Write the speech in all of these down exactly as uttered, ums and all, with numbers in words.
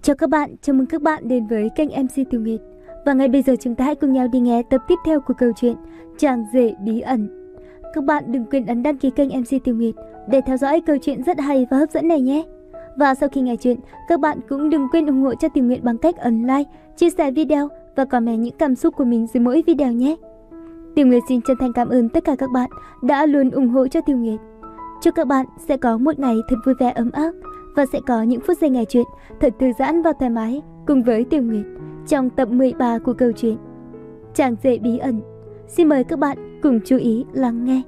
Chào các bạn, chào mừng các bạn đến với kênh em xê Tiểu Nguyệt. Và ngay bây giờ chúng ta hãy cùng nhau đi nghe tập tiếp theo của câu chuyện Chàng rể bí ẩn. Các bạn đừng quên ấn đăng ký kênh em xê Tiểu Nguyệt để theo dõi câu chuyện rất hay và hấp dẫn này nhé. Và sau khi nghe chuyện, các bạn cũng đừng quên ủng hộ cho Tiểu Nguyệt bằng cách ấn like, chia sẻ video và comment những cảm xúc của mình dưới mỗi video nhé. Tiểu Nguyệt xin chân thành cảm ơn tất cả các bạn đã luôn ủng hộ cho Tiểu Nguyệt. Chúc các bạn sẽ có một ngày thật vui vẻ ấm áp và sẽ có những phút giây nghe chuyện thật thư giãn và thoải mái cùng với Tiểu Nguyệt trong tập mười ba của câu chuyện Chàng rể bí ẩn. Xin mời các bạn cùng chú ý lắng nghe.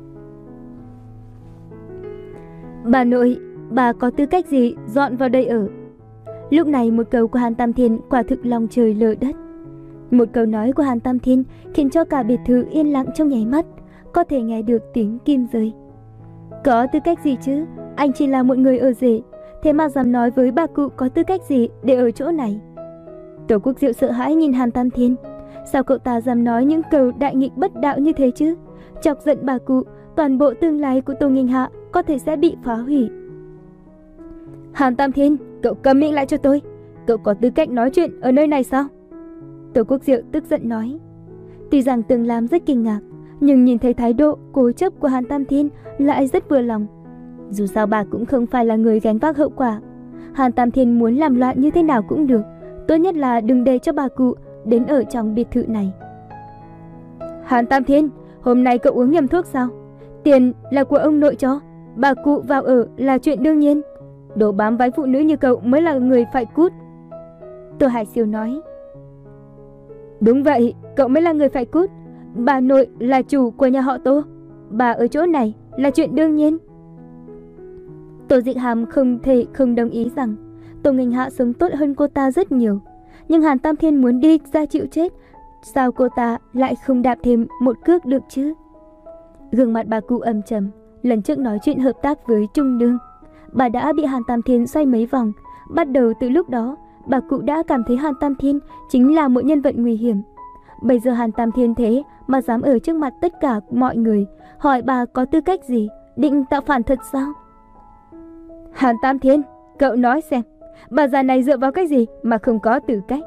Bà nội, bà có tư cách gì dọn vào đây ở? Lúc này một câu của Hàn Tam Thiên quả thực lòng trời lở đất. Một câu nói của Hàn Tam Thiên khiến cho cả biệt thự yên lặng trong nháy mắt, có thể nghe được tiếng kim rơi. Có tư cách gì chứ? Anh chỉ là một người ở rể, thế mà dám nói với bà cụ có tư cách gì để ở chỗ này? Tổ Quốc Diệu sợ hãi nhìn Hàn Tam Thiên. Sao cậu ta dám nói những câu đại nghịch bất đạo như thế chứ? Chọc giận bà cụ, toàn bộ tương lai của Tô Nghinh Hạ có thể sẽ bị phá hủy. Hàn Tam Thiên, cậu câm miệng lại cho tôi. Cậu có tư cách nói chuyện ở nơi này sao? Tổ Quốc Diệu tức giận nói. Tuy rằng Tường Lam rất kinh ngạc, nhưng nhìn thấy thái độ cố chấp của Hàn Tam Thiên lại rất vừa lòng. Dù sao bà cũng không phải là người gánh vác hậu quả. Hàn Tam Thiên muốn làm loạn như thế nào cũng được, tốt nhất là đừng để cho bà cụ đến ở trong biệt thự này. Hàn Tam Thiên, hôm nay cậu uống nhầm thuốc sao? Tiền là của ông nội cho, bà cụ vào ở là chuyện đương nhiên. Đồ bám váy phụ nữ như cậu mới là người phải cút. Tô Hải Siêu nói. Đúng vậy, cậu mới là người phải cút. Bà nội là chủ của nhà họ Tô, bà ở chỗ này là chuyện đương nhiên. Tô Dịch Hàm không thể không đồng ý rằng Tô Nghinh Hạ sống tốt hơn cô ta rất nhiều. Nhưng Hàn Tam Thiên muốn đi ra chịu chết, sao cô ta lại không đạp thêm một cước được chứ? Gương mặt bà cụ âm trầm. Lần trước nói chuyện hợp tác với Trung Nương, bà đã bị Hàn Tam Thiên xoay mấy vòng. Bắt đầu từ lúc đó, bà cụ đã cảm thấy Hàn Tam Thiên chính là một nhân vật nguy hiểm. Bây giờ Hàn Tam Thiên thế mà dám ở trước mặt tất cả mọi người hỏi bà có tư cách gì, định tạo phản thật sao? Hàn Tam Thiên, cậu nói xem, bà già này dựa vào cái gì mà không có tư cách?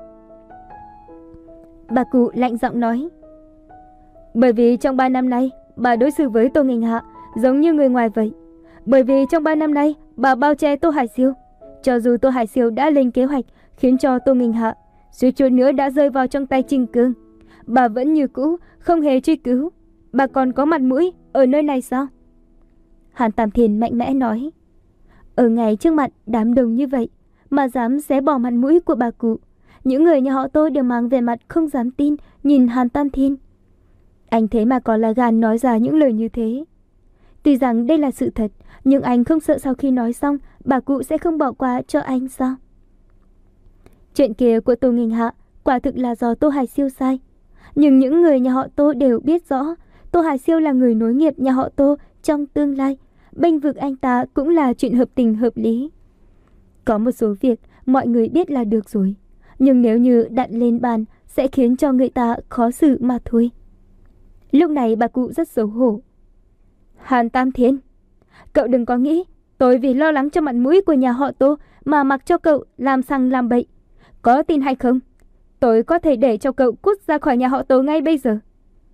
Bà cụ lạnh giọng nói. Bởi vì trong ba năm nay, bà đối xử với Tô Nghinh Hạ giống như người ngoài vậy. Bởi vì trong ba năm nay, bà bao che Tô Hải Siêu. Cho dù Tô Hải Siêu đã lên kế hoạch khiến cho Tô Nghinh Hạ suýt chút nữa đã rơi vào trong tay Trình Cương, bà vẫn như cũ không hề truy cứu. Bà còn có mặt mũi ở nơi này sao? Hàn Tam Thiên mạnh mẽ nói. Ở ngay trước mặt đám đông như vậy mà dám xé bỏ mặt mũi của bà cụ. Những người nhà họ Tô đều mang vẻ mặt không dám tin nhìn Hàn Tam Thiên. Anh thế mà còn là gan nói ra những lời như thế. Tuy rằng đây là sự thật, nhưng anh không sợ sau khi nói xong bà cụ sẽ không bỏ qua cho anh sao? Chuyện kia của Tô Nghinh Hạ quả thực là do Tô Hải Siêu sai. Nhưng những người nhà họ Tô đều biết rõ Tô Hải Siêu là người nối nghiệp nhà họ Tô trong tương lai. Bênh vực anh ta cũng là chuyện hợp tình hợp lý. Có một số việc mọi người biết là được rồi, nhưng nếu như đặt lên bàn sẽ khiến cho người ta khó xử mà thôi. Lúc này bà cụ rất xấu hổ. Hàn Tam Thiên, cậu đừng có nghĩ tôi vì lo lắng cho mặt mũi của nhà họ Tô mà mặc cho cậu làm sằng làm bậy. Có tin hay không, tôi có thể để cho cậu cút ra khỏi nhà họ Tô ngay bây giờ.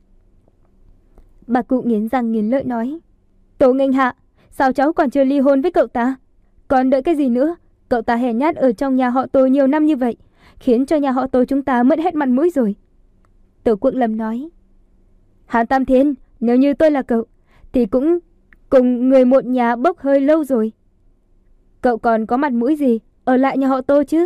Bà cụ nghiến răng nghiến lợi nói. Tô Nghinh Hạ, sao cháu còn chưa ly hôn với cậu ta? Còn đợi cái gì nữa? Cậu ta hèn nhát ở trong nhà họ Tô nhiều năm như vậy, khiến cho nhà họ Tô chúng ta mất hết mặt mũi rồi. Tổ Quốc Lâm nói. Hàn Tam Thiên, nếu như tôi là cậu thì cũng cùng người một nhà bốc hơi lâu rồi. Cậu còn có mặt mũi gì ở lại nhà họ Tô chứ?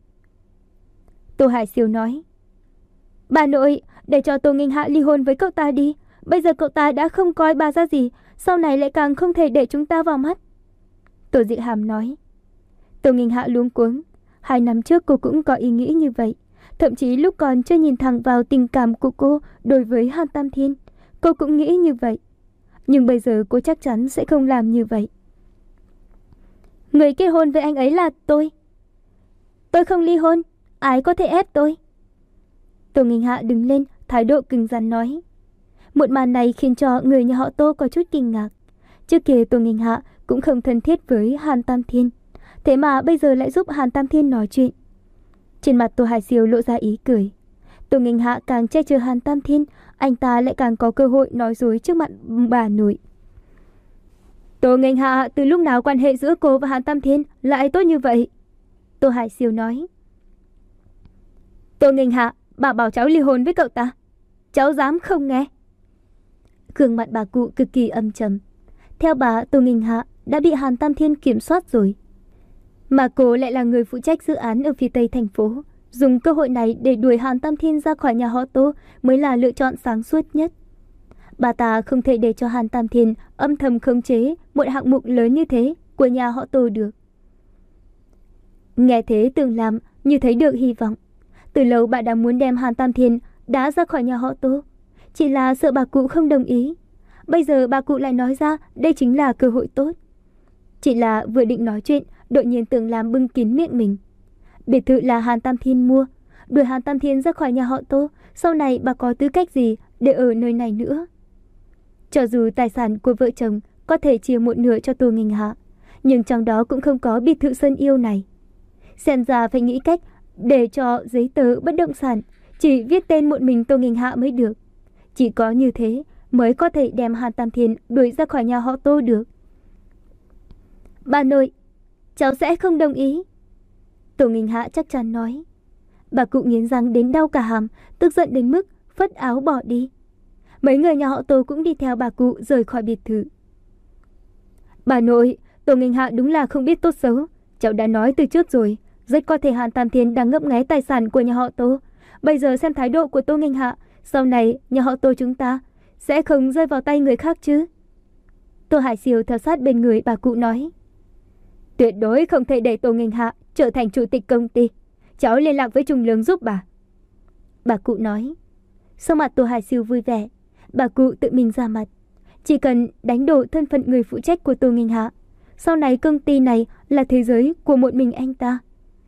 Tô Hải Siêu nói. Bà nội, để cho Tô Nghinh Hạ ly hôn với cậu ta đi. Bây giờ cậu ta đã không coi bà ra gì, sau này lại càng không thể để chúng ta vào mắt. Tổ Dịch Hàm nói. Tô Nghinh Hạ luống cuống. Hai năm trước cô cũng có ý nghĩ như vậy. Thậm chí lúc còn chưa nhìn thẳng vào tình cảm của cô đối với Hàn Tam Thiên, cô cũng nghĩ như vậy. Nhưng bây giờ cô chắc chắn sẽ không làm như vậy. Người kết hôn với anh ấy là tôi. Tôi không ly hôn, ai có thể ép tôi? Tô Nghinh Hạ đứng lên, thái độ cứng rắn nói. Một màn này khiến cho người nhà họ Tô có chút kinh ngạc. Trước kia Tô Nghinh Hạ cũng không thân thiết với Hàn Tam Thiên. thế mà bây giờ lại giúp Hàn Tam Thiên nói chuyện. Trên mặt Tô Hải Siêu lộ ra ý cười. Tô Nghênh Hạ càng che chở Hàn Tam Thiên, anh ta lại càng có cơ hội nói dối trước mặt bà nội. Tô Nghênh Hạ, từ lúc nào quan hệ giữa cô và Hàn Tam Thiên lại tốt như vậy? Tô Hải Siêu nói. Tô Nghênh Hạ, bà bảo cháu ly hôn với cậu ta. Cháu dám không nghe? Gương mặt bà cụ cực kỳ âm trầm. Theo bà, Tô Nghênh Hạ đã bị Hàn Tam Thiên kiểm soát rồi. Mà cô lại là người phụ trách dự án ở phía tây thành phố. Dùng cơ hội này để đuổi Hàn Tam Thiên ra khỏi nhà họ Tô mới là lựa chọn sáng suốt nhất. Bà ta không thể để cho Hàn Tam Thiên âm thầm khống chế một hạng mục lớn như thế của nhà họ Tô được. Nghe thế Tưởng Lam như thấy được hy vọng. Từ lâu bà đã muốn đem Hàn Tam Thiên đá ra khỏi nhà họ Tô, chỉ là sợ bà cụ không đồng ý. Bây giờ bà cụ lại nói ra đây chính là cơ hội tốt. Chỉ là vừa định nói chuyện, đột nhiên Tưởng Lam bưng kín miệng mình. Biệt thự là Hàn Tam Thiên mua, đuổi Hàn Tam Thiên ra khỏi nhà họ Tô, sau này bà có tư cách gì để ở nơi này nữa? Cho dù tài sản của vợ chồng có thể chia một nửa cho Tô Nghênh Hạ, nhưng trong đó cũng không có biệt thự Sơn Yêu này. Xem ra phải nghĩ cách để cho giấy tờ bất động sản chỉ viết tên một mình Tô Nghênh Hạ mới được. Chỉ có như thế mới có thể đem Hàn Tam Thiên đuổi ra khỏi nhà họ Tô được. Bà nội, cháu sẽ không đồng ý. Tô Nghênh Hạ chắc chắn nói. Bà cụ nghiến răng đến đau cả hàm, tức giận đến mức phất áo bỏ đi. Mấy người nhà họ Tô cũng đi theo bà cụ rời khỏi biệt thự. Bà nội, Tô Nghênh Hạ đúng là không biết tốt xấu. Cháu đã nói từ trước rồi, rất có thể Hàn Tam Thiên đang ngấp nghé tài sản của nhà họ Tô. Bây giờ xem thái độ của Tô Nghênh Hạ, sau này nhà họ Tô chúng ta sẽ không rơi vào tay người khác chứ? Tô Hải Siêu theo sát bên người bà cụ nói. Tuyệt đối không thể để Tô Nghênh Hạ trở thành chủ tịch công ty. Cháu liên lạc với Trung Lương giúp bà. Bà cụ nói. Sau mặt Tô Hải Siêu vui vẻ, bà cụ tự mình ra mặt. Chỉ cần đánh đổ thân phận người phụ trách của Tô Nghênh Hạ, sau này công ty này là thế giới của một mình anh ta.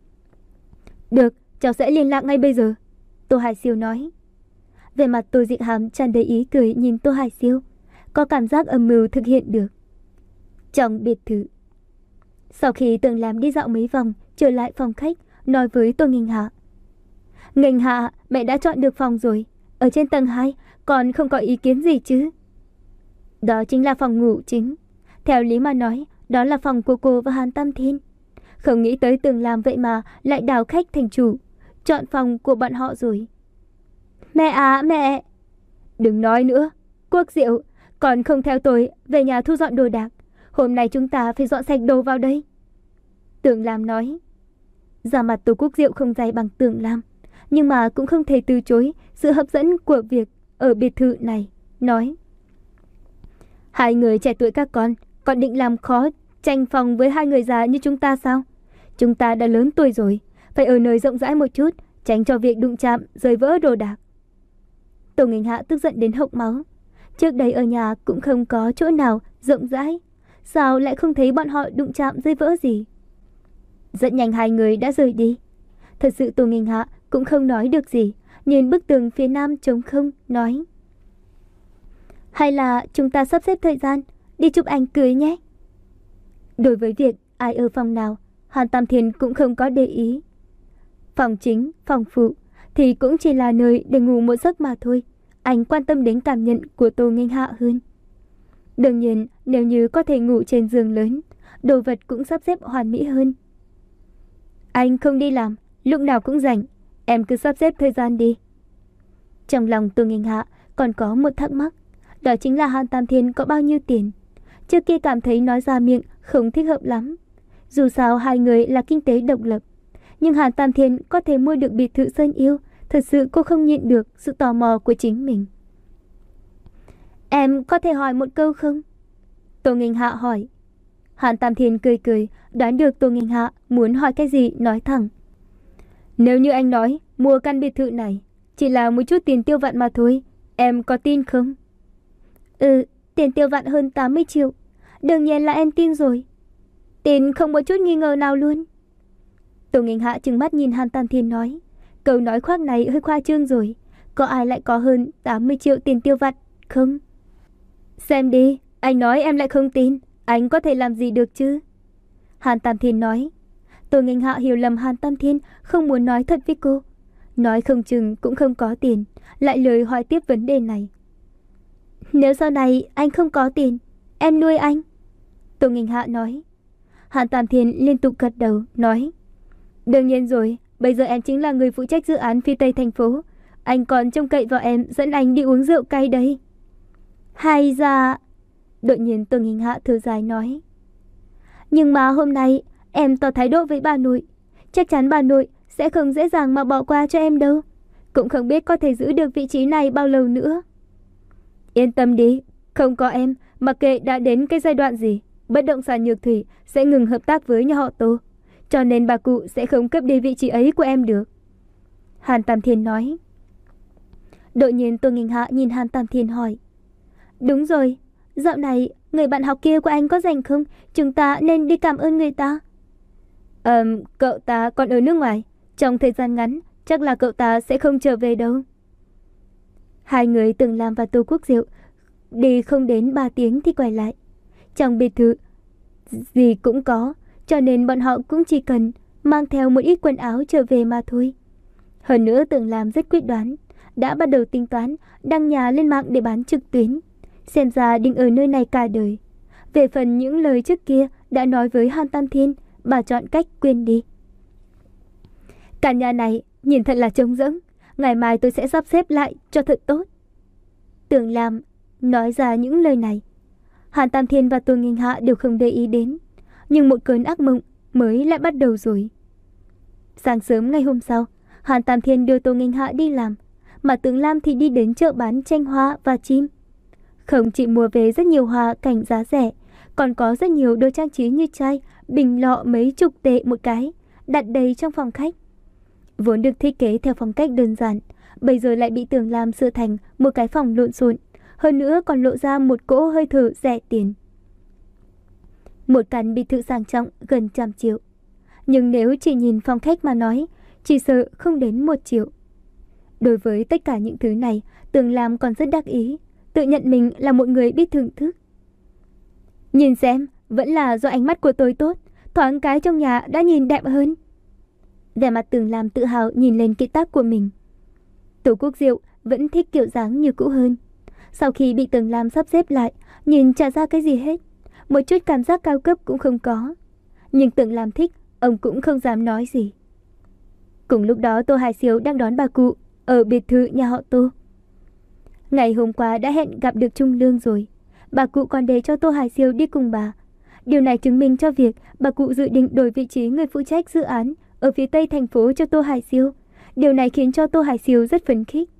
Được, cháu sẽ liên lạc ngay bây giờ, Tô Hải Siêu nói. Về mặt Tô Dịch Hàm tràn đầy ý cười nhìn Tô Hải Siêu, có cảm giác âm mưu thực hiện được. Trong biệt thự, sau khi Tưởng Lam đi dạo mấy vòng, trở lại phòng khách, nói với Tô Nghênh Hạ. Nghênh Hạ, mẹ đã chọn được phòng rồi, ở trên tầng hai, còn không có ý kiến gì chứ? Đó chính là phòng ngủ chính. Theo lý mà nói, đó là phòng của cô và Hàn Tam Thiên. Không nghĩ tới Tưởng Lam vậy mà lại đào khách thành chủ, chọn phòng của bọn họ rồi. Mẹ à, mẹ! Đừng nói nữa, Quốc Diệu, còn không theo tôi về nhà thu dọn đồ đạc. Hôm nay chúng ta phải dọn sạch đồ vào đây. Tưởng Lam nói. Da mặt Tô Quốc Diệu không dày bằng Tưởng Lam, nhưng mà cũng không thể từ chối sự hấp dẫn của việc ở biệt thự này. Nói. Hai người trẻ tuổi các con, còn định làm khó tranh phòng với hai người già như chúng ta sao? Chúng ta đã lớn tuổi rồi, phải ở nơi rộng rãi một chút, tránh cho việc đụng chạm rơi vỡ đồ đạc. Tô Nghênh Hạ tức giận đến hộc máu. Trước đây ở nhà cũng không có chỗ nào rộng rãi, sao lại không thấy bọn họ đụng chạm rơi vỡ gì? Rất nhanh hai người đã rời đi. Thật sự Tô Nghênh Hạ cũng không nói được gì, nhìn bức tường phía nam trống không, nói. Hay là chúng ta sắp xếp thời gian đi chụp ảnh cưới nhé. Đối với việc ai ở phòng nào, Hàn Tam Thiên cũng không có để ý. Phòng chính, phòng phụ thì cũng chỉ là nơi để ngủ một giấc mà thôi. Anh quan tâm đến cảm nhận của Tô Nghênh Hạ hơn. Đương nhiên, nếu như có thể ngủ trên giường lớn, đồ vật cũng sắp xếp hoàn mỹ hơn. Anh không đi làm, lúc nào cũng rảnh, em cứ sắp xếp thời gian đi. Trong lòng Tô Nghênh Hạ còn có một thắc mắc, đó chính là Hàn Tam Thiên có bao nhiêu tiền. Trước kia cảm thấy nói ra miệng không thích hợp lắm. Dù sao hai người là kinh tế độc lập, nhưng Hàn Tam Thiên có thể mua được biệt thự Sơn Yêu. Thật sự cô không nhịn được sự tò mò của chính mình. Em có thể hỏi một câu không? Tô Nghênh Hạ hỏi. Hàn Tam Thiên cười cười, đoán được Tô Nghênh Hạ muốn hỏi cái gì, nói thẳng. Nếu như anh nói mua căn biệt thự này chỉ là một chút tiền tiêu vặt mà thôi, em có tin không? Ừ, tiền tiêu vặt hơn tám mươi triệu. Đương nhiên là em tin rồi. Tin không một chút nghi ngờ nào luôn. Tô Nghênh Hạ trừng mắt nhìn Hàn Tam Thiên nói. Câu nói khoác này hơi khoa trương rồi. Có ai lại có hơn tám mươi triệu tiền tiêu vặt không? Xem đi, anh nói em lại không tin. Anh có thể làm gì được chứ? Hàn Tam Thiên nói. Tô Nghênh Hạ hiểu lầm Hàn Tam Thiên không muốn nói thật với cô. Nói không chừng cũng không có tiền, lại lời hỏi tiếp vấn đề này. Nếu sau này anh không có tiền, em nuôi anh. Tô Nghênh Hạ nói. Hàn Tam Thiên liên tục gật đầu, nói. Đương nhiên rồi, bây giờ em chính là người phụ trách dự án phía Tây thành phố. Anh còn trông cậy vào em dẫn anh đi uống rượu cay đấy. Hay ra... Đột nhiên Tô Nghênh Hạ thở dài nói. Nhưng mà hôm nay em tỏ thái độ với bà nội. Chắc chắn bà nội sẽ không dễ dàng mà bỏ qua cho em đâu. Cũng không biết có thể giữ được vị trí này bao lâu nữa. Yên tâm đi, không có em, mặc kệ đã đến cái giai đoạn gì, bất động sản Nhược Thủy sẽ ngừng hợp tác với nhà họ Tô. Cho nên bà cụ sẽ không cấp đi vị trí ấy của em được. Hàn Tam Thiên nói. Đột nhiên Tô Nghênh Hạ nhìn Hàn Tam Thiên hỏi. Đúng rồi, dạo này người bạn học kia của anh có rảnh không? Chúng ta nên đi cảm ơn người ta. Ờm, cậu ta còn ở nước ngoài. Trong thời gian ngắn, chắc là cậu ta sẽ không trở về đâu. Hai người Tưởng Lam và Tô Quốc Diệu đi không đến ba tiếng thì quay lại. Trong biệt thự gì cũng có, cho nên bọn họ cũng chỉ cần mang theo một ít quần áo trở về mà thôi. Hơn nữa Tưởng Lam rất quyết đoán, đã bắt đầu tính toán đăng nhà lên mạng để bán trực tuyến. Xem ra định ở nơi này cả đời. Về phần những lời trước kia đã nói với Hàn Tam Thiên, bà chọn cách quên đi. Căn nhà này nhìn thật là trống rỗng. Ngày mai tôi sẽ sắp xếp lại cho thật tốt. Tưởng Lam nói ra những lời này. Hàn Tam Thiên và Tô Nghênh Hạ đều không để ý đến. Nhưng một cơn ác mộng mới lại bắt đầu rồi. Sáng sớm ngày hôm sau, Hàn Tam Thiên đưa Tô Nghênh Hạ đi làm, mà Tưởng Lam thì đi đến chợ bán tranh hoa và chim. Không chỉ mua về rất nhiều hoa cảnh giá rẻ, còn có rất nhiều đồ trang trí như chai, bình lọ mấy chục tệ một cái, đặt đầy trong phòng khách. Vốn được thiết kế theo phong cách đơn giản, bây giờ lại bị Tưởng Lam sửa thành một cái phòng lộn xộn, hơn nữa còn lộ ra một cỗ hơi thở rẻ tiền. Một căn biệt thự sang trọng gần trăm triệu, nhưng nếu chỉ nhìn phong khách mà nói, chỉ sợ không đến một triệu. Đối với tất cả những thứ này, Tưởng Lam còn rất đắc ý, tự nhận mình là một người biết thưởng thức. Nhìn xem, vẫn là do ánh mắt của tôi tốt, thoáng cái trong nhà đã nhìn đẹp hơn. Vẻ mặt Tưởng Lam tự hào nhìn lên kiệt tác của mình. Tô Quốc Diệu vẫn thích kiểu dáng như cũ hơn. Sau khi bị Tưởng Lam sắp xếp lại, nhìn chả ra cái gì hết, một chút cảm giác cao cấp cũng không có. Nhưng Tưởng Lam thích, ông cũng không dám nói gì. Cùng lúc đó Tô Hải Siêu đang đón bà cụ ở biệt thự nhà họ Tô. Ngày hôm qua đã hẹn gặp được Trung Lương rồi. Bà cụ còn để cho Tô Hải Siêu đi cùng bà. Điều này chứng minh cho việc bà cụ dự định đổi vị trí người phụ trách dự án ở phía Tây thành phố cho Tô Hải Siêu. Điều này khiến cho Tô Hải Siêu rất phấn khích.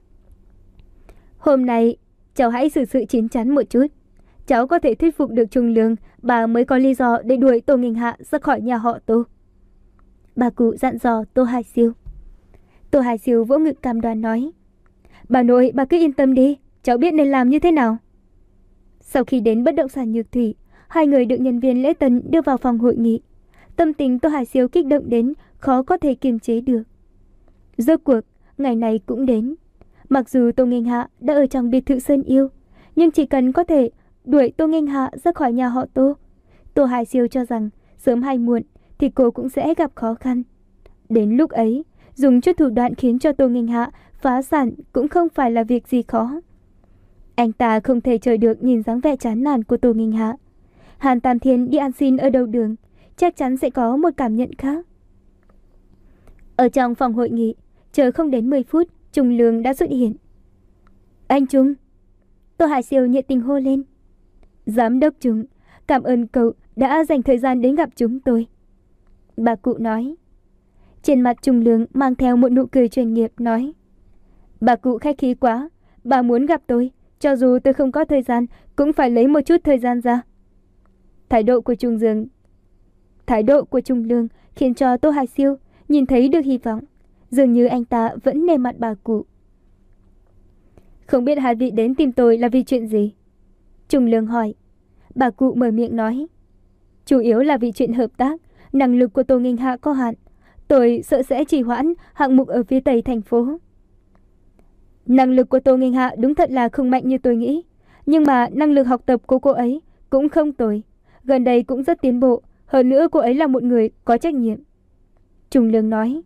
Hôm nay, cháu hãy xử sự chín chắn một chút. Cháu có thể thuyết phục được Trung Lương, bà mới có lý do để đuổi Tô Nghênh Hạ ra khỏi nhà họ Tô. Bà cụ dặn dò Tô Hải Siêu. Tô Hải Siêu vỗ ngực cam đoan nói. Bà nội, bà cứ yên tâm đi, cháu biết nên làm như thế nào. Sau khi đến bất động sản Nhược Thủy, hai người được nhân viên lễ tân đưa vào phòng hội nghị. Tâm tình Tô Hải Siêu kích động đến khó có thể kiềm chế được. Rốt cuộc, ngày này cũng đến. Mặc dù Tô Nghênh Hạ đã ở trong biệt thự Sơn Yêu, nhưng chỉ cần có thể đuổi Tô Nghênh Hạ ra khỏi nhà họ Tô, Tô Hải Siêu cho rằng sớm hay muộn thì cô cũng sẽ gặp khó khăn. Đến lúc ấy, dùng chút thủ đoạn khiến cho Tô Nghênh Hạ phá sản cũng không phải là việc gì khó. Anh ta không thể chờ được nhìn dáng vẻ chán nản của Tô Nghênh Hạ. Hàn Tam Thiên đi ăn xin ở đầu đường, chắc chắn sẽ có một cảm nhận khác. Ở trong phòng hội nghị, chờ không đến mười phút, Trung Lương đã xuất hiện. Anh Trung. Tô Hải Siêu nhiệt tình hô lên. Giám đốc Trung, cảm ơn cậu đã dành thời gian đến gặp chúng tôi. Bà cụ nói. Trên mặt Trung Lương mang theo một nụ cười chuyên nghiệp nói. Bà cụ khách khí quá, bà muốn gặp tôi, cho dù tôi không có thời gian, cũng phải lấy một chút thời gian ra. Thái độ của Trung Dương, thái độ của Trung Lương khiến cho Tô Hải Siêu nhìn thấy được hy vọng. Dường như anh ta vẫn nề mặt bà cụ. Không biết hai vị đến tìm tôi là vì chuyện gì? Trung Lương hỏi. Bà cụ mở miệng nói. Chủ yếu là vì chuyện hợp tác. Năng lực của Tô Nghênh Hạ có hạn. Tôi sợ sẽ trì hoãn hạng mục ở phía Tây thành phố. Năng lực của Tô Nghênh Hạ đúng thật là không mạnh như tôi nghĩ. Nhưng mà năng lực học tập của cô ấy cũng không tồi. Gần đây cũng rất tiến bộ. Hơn nữa cô ấy là một người có trách nhiệm. Trung Lương nói.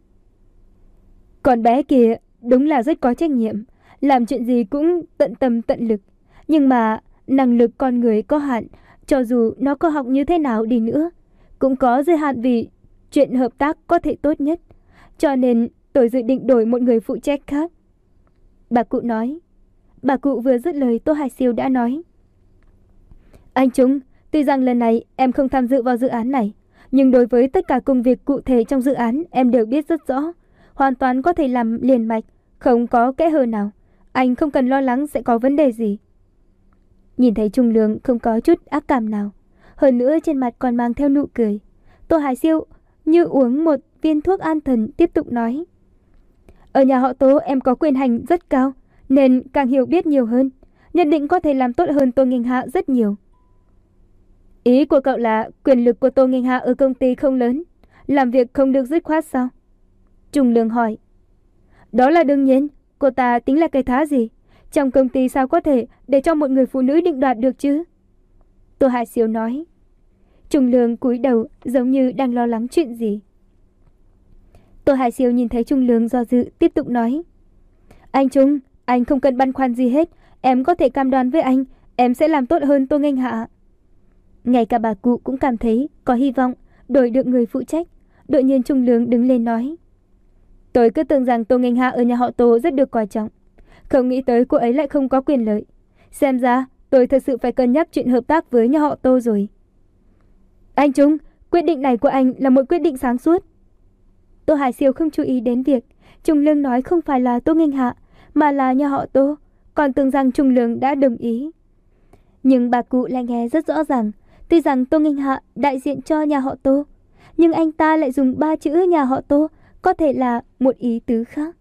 Con bé kia đúng là rất có trách nhiệm, làm chuyện gì cũng tận tâm tận lực. Nhưng mà năng lực con người có hạn, cho dù nó có học như thế nào đi nữa, cũng có giới hạn vì chuyện hợp tác có thể tốt nhất. Cho nên tôi dự định đổi một người phụ trách khác. Bà cụ nói. Bà cụ vừa dứt lời, Tô Hải Siêu đã nói. Anh Trung, tuy rằng lần này em không tham dự vào dự án này, nhưng đối với tất cả công việc cụ thể trong dự án em đều biết rất rõ. Hoàn toàn có thể làm liền mạch, không có kẽ hở nào. Anh không cần lo lắng sẽ có vấn đề gì. Nhìn thấy Trung Lương không có chút ác cảm nào, hơn nữa trên mặt còn mang theo nụ cười, Tô Hải Siêu như uống một viên thuốc an thần, tiếp tục nói. Ở nhà họ Tô em có quyền hành rất cao, nên càng hiểu biết nhiều hơn, nhất định có thể làm tốt hơn Tô Nghênh Hạ rất nhiều. Ý của cậu là quyền lực của Tô Nghênh Hạ ở công ty không lớn, làm việc không được dứt khoát sao? Trung Lương hỏi. Đó là đương nhiên, cô ta tính là cái thá gì? Trong công ty sao có thể để cho một người phụ nữ định đoạt được chứ? Tô Hải Siêu nói. Trung Lương cúi đầu giống như đang lo lắng chuyện gì. Tô Hải Siêu nhìn thấy Trung Lương do dự, tiếp tục nói. Anh Trung, anh không cần băn khoăn gì hết. Em có thể cam đoan với anh, em sẽ làm tốt hơn Tô Nghênh Hạ. Ngay cả bà cụ cũng cảm thấy có hy vọng đổi được người phụ trách. Đột nhiên Trung Lương đứng lên nói. Tôi cứ tưởng rằng Tô Nghênh Hạ ở nhà họ Tô rất được coi trọng, không nghĩ tới cô ấy lại không có quyền lợi. Xem ra tôi thật sự phải cân nhắc chuyện hợp tác với nhà họ Tô rồi. Anh Trung, quyết định này của anh là một quyết định sáng suốt. Tô Hải Siêu không chú ý đến việc Trung Lương nói không phải là Tô Nghênh Hạ, mà là nhà họ Tô, còn tưởng rằng Trung Lương đã đồng ý. Nhưng bà cụ lại nghe rất rõ ràng, tuy rằng Tô Nghênh Hạ đại diện cho nhà họ Tô, nhưng anh ta lại dùng ba chữ nhà họ Tô, có thể là một ý tứ khác.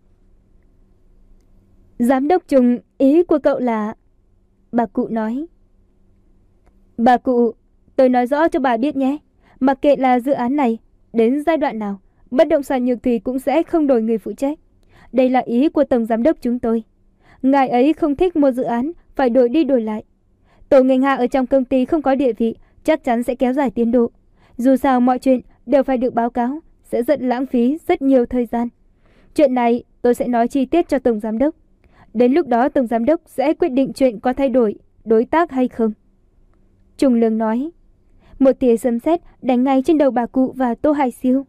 Giám đốc Trung, ý của cậu là... Bà cụ nói. Bà cụ, tôi nói rõ cho bà biết nhé, mặc kệ là dự án này đến giai đoạn nào, bất động sản Nhược Thủy cũng sẽ không đổi người phụ trách. Đây là ý của tổng giám đốc chúng tôi. Ngài ấy không thích một dự án phải đổi đi đổi lại. Tô Nghênh Hạ ở trong công ty không có địa vị, chắc chắn sẽ kéo dài tiến độ. Dù sao mọi chuyện đều phải được báo cáo, sẽ rất lãng phí rất nhiều thời gian. Chuyện này tôi sẽ nói chi tiết cho tổng giám đốc. Đến lúc đó tổng giám đốc sẽ quyết định chuyện có thay đổi đối tác hay không. Trung Lương nói. Một tia sấm sét đánh ngay trên đầu bà cụ và Tô Hải Siêu.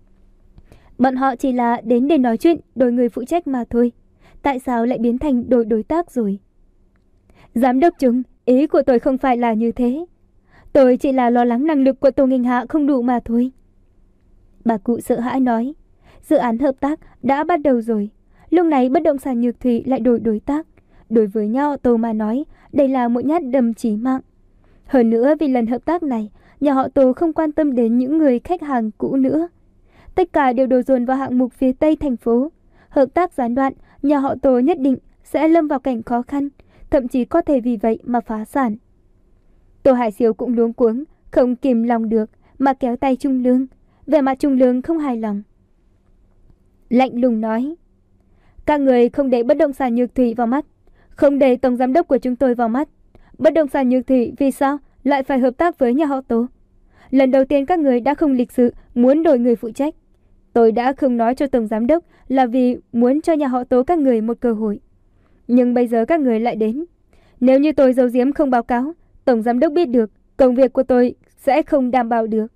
Bọn họ chỉ là đến để nói chuyện đổi người phụ trách mà thôi. Tại sao lại biến thành đổi đối tác rồi? Giám đốc Trung, ý của tôi không phải là như thế. Tôi chỉ là lo lắng năng lực của Tô Nghênh Hạ không đủ mà thôi. Bà cụ sợ hãi nói. Dự án hợp tác đã bắt đầu rồi. Lúc này bất động sản Nhược Thủy lại đổi đối tác. Đối với nhà họ Tô mà nói, đây là một nhát đâm chí mạng. Hơn nữa vì lần hợp tác này, nhà họ Tô không quan tâm đến những người khách hàng cũ nữa. Tất cả đều đổ dồn vào hạng mục phía Tây thành phố. Hợp tác gián đoạn, nhà họ Tô nhất định sẽ lâm vào cảnh khó khăn, thậm chí có thể vì vậy mà phá sản. Tô Hải Siêu cũng luống cuống, không kìm lòng được mà kéo tay Trung Lương. Vẻ mặt Trung Lương không hài lòng. Lạnh lùng nói. Các người không để bất động sản Nhược Thủy vào mắt, không để tổng giám đốc của chúng tôi vào mắt. Bất động sản Nhược Thủy vì sao lại phải hợp tác với nhà họ Tô? Lần đầu tiên các người đã không lịch sự muốn đổi người phụ trách. Tôi đã không nói cho tổng giám đốc là vì muốn cho nhà họ Tố các người một cơ hội. Nhưng bây giờ các người lại đến. Nếu như tôi giấu giếm không báo cáo, tổng giám đốc biết được, công việc của tôi sẽ không đảm bảo được.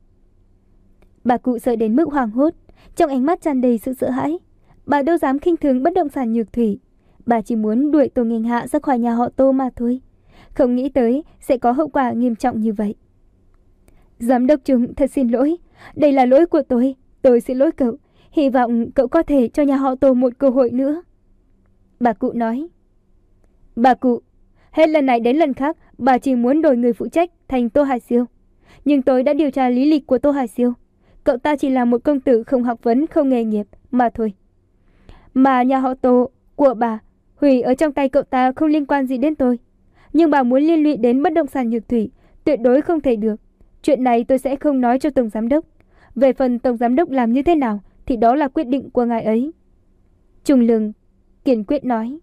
Bà cụ sợ đến mức hoảng hốt, trong ánh mắt tràn đầy sự sợ hãi. Bà đâu dám khinh thường bất động sản Nhược Thủy. Bà chỉ muốn đuổi Tô Nghênh Hạ ra khỏi nhà họ Tô mà thôi. Không nghĩ tới sẽ có hậu quả nghiêm trọng như vậy. Giám đốc Trung, thật xin lỗi. Đây là lỗi của tôi. Tôi xin lỗi cậu. Hy vọng cậu có thể cho nhà họ Tô một cơ hội nữa. Bà cụ nói. Bà cụ, hết lần này đến lần khác, bà chỉ muốn đổi người phụ trách thành Tô Hải Siêu. Nhưng tôi đã điều tra lý lịch của Tô Hải Siêu. Cậu ta chỉ là một công tử không học vấn, không nghề nghiệp mà thôi. Mà nhà họ Tô của bà hủy ở trong tay cậu ta không liên quan gì đến tôi. Nhưng bà muốn liên lụy đến bất động sản Nhược Thủy, tuyệt đối không thể được. Chuyện này tôi sẽ không nói cho tổng giám đốc. Về phần tổng giám đốc làm như thế nào thì đó là quyết định của ngài ấy. Trung Lương kiên quyết nói.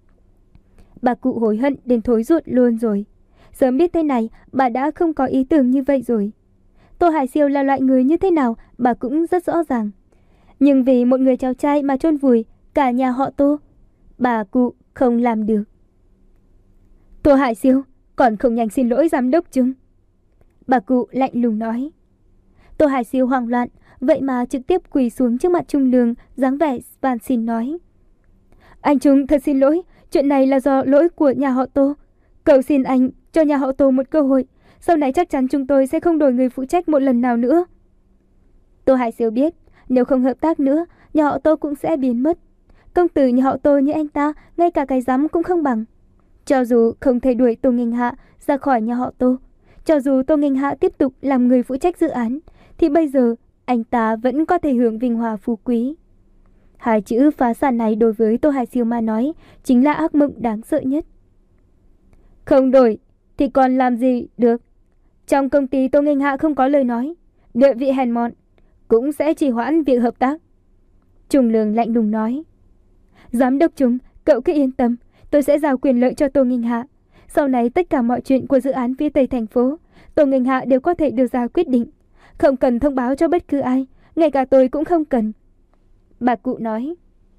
Bà cụ hối hận đến thối ruột luôn rồi. Sớm biết thế này, bà đã không có ý tưởng như vậy rồi. Tô Hải Siêu là loại người như thế nào bà cũng rất rõ ràng. Nhưng vì một người cháu trai mà chôn vùi cả nhà họ Tô, bà cụ không làm được. Tô Hải Siêu còn không nhanh xin lỗi giám đốc Trung. Bà cụ lạnh lùng nói. Tô Hải Siêu hoảng loạn, vậy mà trực tiếp quỳ xuống trước mặt Trung Lương, dáng vẻ van xin nói. Anh Trung thật xin lỗi, chuyện này là do lỗi của nhà họ Tô. Cầu xin anh cho nhà họ Tô một cơ hội, sau này chắc chắn chúng tôi sẽ không đổi người phụ trách một lần nào nữa. Tô Hải Siêu biết, nếu không hợp tác nữa, nhà họ Tô cũng sẽ biến mất. Công tử nhà họ Tô như anh ta, ngay cả cái rắm cũng không bằng. Cho dù không thể đuổi Tô Nghênh Hạ ra khỏi nhà họ Tô, cho dù Tô Nghênh Hạ tiếp tục làm người phụ trách dự án, thì bây giờ anh ta vẫn có thể hưởng vinh hoa phú quý. Hai chữ phá sản này đối với Tô Hải Siêu mà nói chính là ác mộng đáng sợ nhất. Không đổi thì còn làm gì được. Trong công ty Tô Nghênh Hạ không có lời nói, địa vị hèn mọn cũng sẽ trì hoãn việc hợp tác. Trung Lương lạnh lùng nói. Giám đốc Trung, cậu cứ yên tâm, tôi sẽ giao quyền lợi cho Tô Nghênh Hạ. Sau này tất cả mọi chuyện của dự án phía Tây thành phố, Tô Nghênh Hạ đều có thể đưa ra quyết định, không cần thông báo cho bất cứ ai, ngay cả tôi cũng không cần. Bà cụ nói.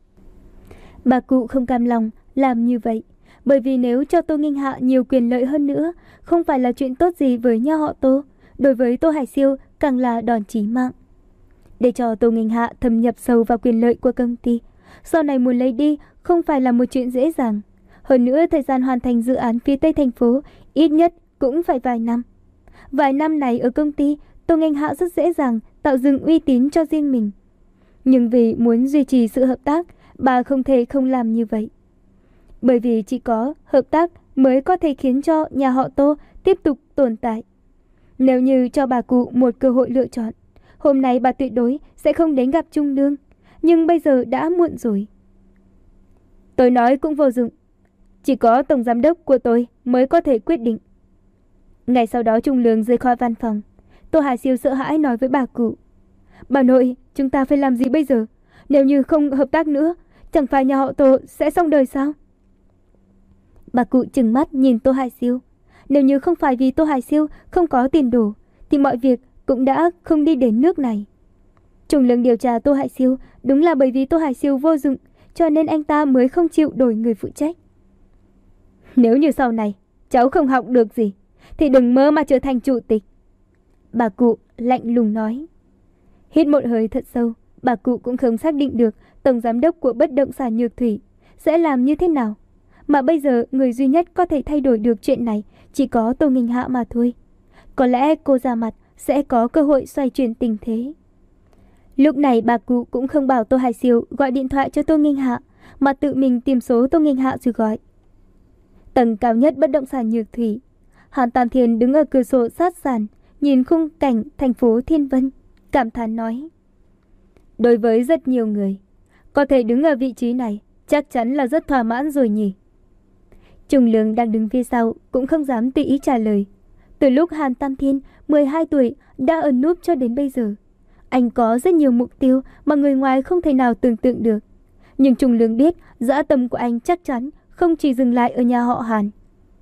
Bà cụ không cam lòng làm như vậy, bởi vì nếu cho Tô Nghênh Hạ nhiều quyền lợi hơn nữa, không phải là chuyện tốt gì với nhà họ Tô, đối với Tô Hải Siêu càng là đòn chí mạng. Để cho Tô Nghênh Hạ thâm nhập sâu vào quyền lợi của công ty, sau này muốn lấy đi không phải là một chuyện dễ dàng. Hơn nữa thời gian hoàn thành dự án phía Tây thành phố ít nhất cũng phải vài năm. Vài năm này ở công ty, Tô Nghênh Hạ rất dễ dàng tạo dựng uy tín cho riêng mình. Nhưng vì muốn duy trì sự hợp tác, bà không thể không làm như vậy. Bởi vì chỉ có hợp tác mới có thể khiến cho nhà họ Tô tiếp tục tồn tại. Nếu như cho bà cụ một cơ hội lựa chọn, hôm nay bà tuyệt đối sẽ không đến gặp Trung Lương. Nhưng bây giờ đã muộn rồi. Tôi nói cũng vô dụng. Chỉ có tổng giám đốc của tôi mới có thể quyết định. Ngày sau đó Trung Lương rời khỏi văn phòng. Tô Hải Siêu sợ hãi nói với bà cụ. Bà nội, chúng ta phải làm gì bây giờ? Nếu như không hợp tác nữa, chẳng phải nhà họ Tô sẽ xong đời sao? Bà cụ trừng mắt nhìn Tô Hải Siêu. Nếu như không phải vì Tô Hải Siêu không có tiền đồ, thì mọi việc cũng đã không đi đến nước này. Trung Lương điều tra Tô Hải Siêu đúng là bởi vì Tô Hải Siêu vô dụng, cho nên anh ta mới không chịu đổi người phụ trách. Nếu như sau này cháu không học được gì, thì đừng mơ mà trở thành chủ tịch. Bà cụ lạnh lùng nói. Hít một hơi thật sâu, bà cụ cũng không xác định được tổng giám đốc của bất động sản Nhược Thủy sẽ làm như thế nào. Mà bây giờ người duy nhất có thể thay đổi được chuyện này chỉ có Tô Nghênh Hạ mà thôi. Có lẽ cô ra mặt sẽ có cơ hội xoay chuyển tình thế. Lúc này bà cụ cũng không bảo Tô Hải Siêu gọi điện thoại cho Tô Nghênh Hạ, mà tự mình tìm số Tô Nghênh Hạ rồi gọi. Tầng cao nhất bất động sản Nhược Thủy, Hàn Tam Thiên đứng ở cửa sổ sát sàn, nhìn khung cảnh thành phố Thiên Vân, cảm thán nói. Đối với rất nhiều người, có thể đứng ở vị trí này chắc chắn là rất thỏa mãn rồi nhỉ. Trung Lương đang đứng phía sau cũng không dám tùy ý trả lời. Từ lúc Hàn Tam Thiên mười hai tuổi đã ẩn núp cho đến bây giờ, anh có rất nhiều mục tiêu mà người ngoài không thể nào tưởng tượng được. Nhưng Trung Lương biết dã tâm của anh chắc chắn không chỉ dừng lại ở nhà họ Hàn.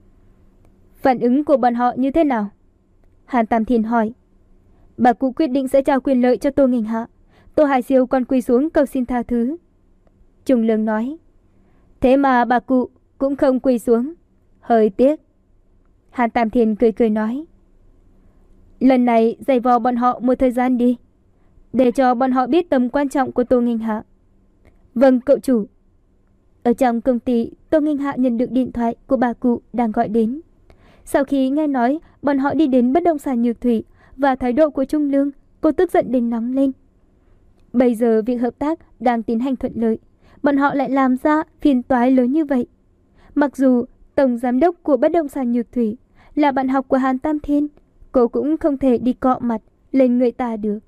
Phản ứng của bọn họ như thế nào? Hàn Tam Thiên hỏi. Bà cụ quyết định sẽ trao quyền lợi cho Tô Nghênh Hạ. Tô Hải Siêu còn quỳ xuống cầu xin tha thứ. Trung Lương nói. Thế mà bà cụ cũng không quỳ xuống. Hơi tiếc. Hàn Tam Thiên cười cười nói. Lần này giày vò bọn họ một thời gian đi, để cho bọn họ biết tầm quan trọng của Tô Nghênh Hạ. Vâng cậu chủ. Ở trong công ty, Tô Nghênh Hạ nhận được điện thoại của bà cụ đang gọi đến. Sau khi nghe nói bọn họ đi đến bất động sản Nhược Thủy và thái độ của Trung Lương, cô tức giận đến nóng lên. Bây giờ việc hợp tác đang tiến hành thuận lợi, bọn họ lại làm ra phiền toái lớn như vậy. Mặc dù tổng giám đốc của bất động sản Nhược Thủy là bạn học của Hàn Tam Thiên, cô cũng không thể đi cọ mặt lên người ta được.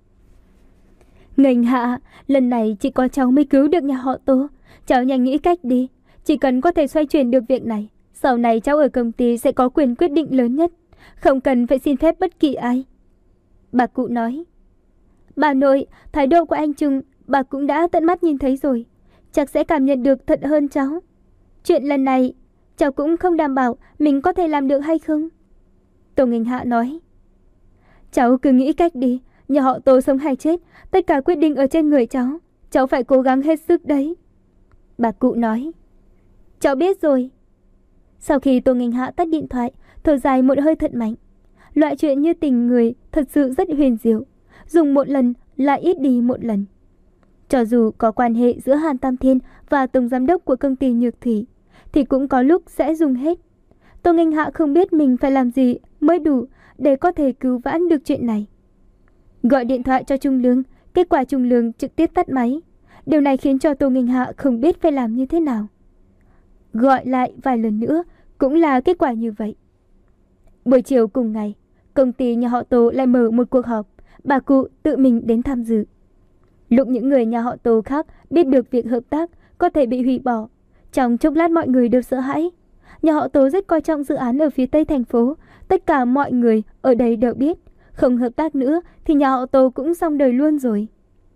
Nghênh Hạ, lần này chỉ có cháu mới cứu được nhà họ Tô. Cháu nhanh nghĩ cách đi. Chỉ cần có thể xoay chuyển được việc này, sau này cháu ở công ty sẽ có quyền quyết định lớn nhất, không cần phải xin phép bất kỳ ai. Bà cụ nói. Bà nội, thái độ của anh Trung bà cũng đã tận mắt nhìn thấy rồi, chắc sẽ cảm nhận được thật hơn cháu. Chuyện lần này cháu cũng không đảm bảo mình có thể làm được hay không. Tô Nghênh Hạ nói. Cháu cứ nghĩ cách đi, nhà họ Tô sống hay chết, tất cả quyết định ở trên người cháu. Cháu phải cố gắng hết sức đấy. Bà cụ nói. Cháu biết rồi. Sau khi Tô Nghênh Hạ tắt điện thoại, thở dài một hơi thật mạnh. Loại chuyện như tình người thật sự rất huyền diệu, dùng một lần lại ít đi một lần. Cho dù có quan hệ giữa Hàn Tam Thiên và tổng giám đốc của công ty Nhược Thủy, thì cũng có lúc sẽ dùng hết. Tô Nghênh Hạ không biết mình phải làm gì mới đủ để có thể cứu vãn được chuyện này. Gọi điện thoại cho Trung Lương, kết quả Trung Lương trực tiếp tắt máy. Điều này khiến cho Tô Nghênh Hạ không biết phải làm như thế nào. Gọi lại vài lần nữa cũng là kết quả như vậy. Buổi chiều cùng ngày, công ty nhà họ Tô lại mở một cuộc họp. Bà cụ tự mình đến tham dự. Lúc những người nhà họ Tô khác biết được việc hợp tác có thể bị hủy bỏ, trong chốc lát mọi người đều sợ hãi. Nhà họ Tô rất coi trọng dự án ở phía tây thành phố. Tất cả mọi người ở đây đều biết, không hợp tác nữa thì nhà họ Tô cũng xong đời luôn rồi.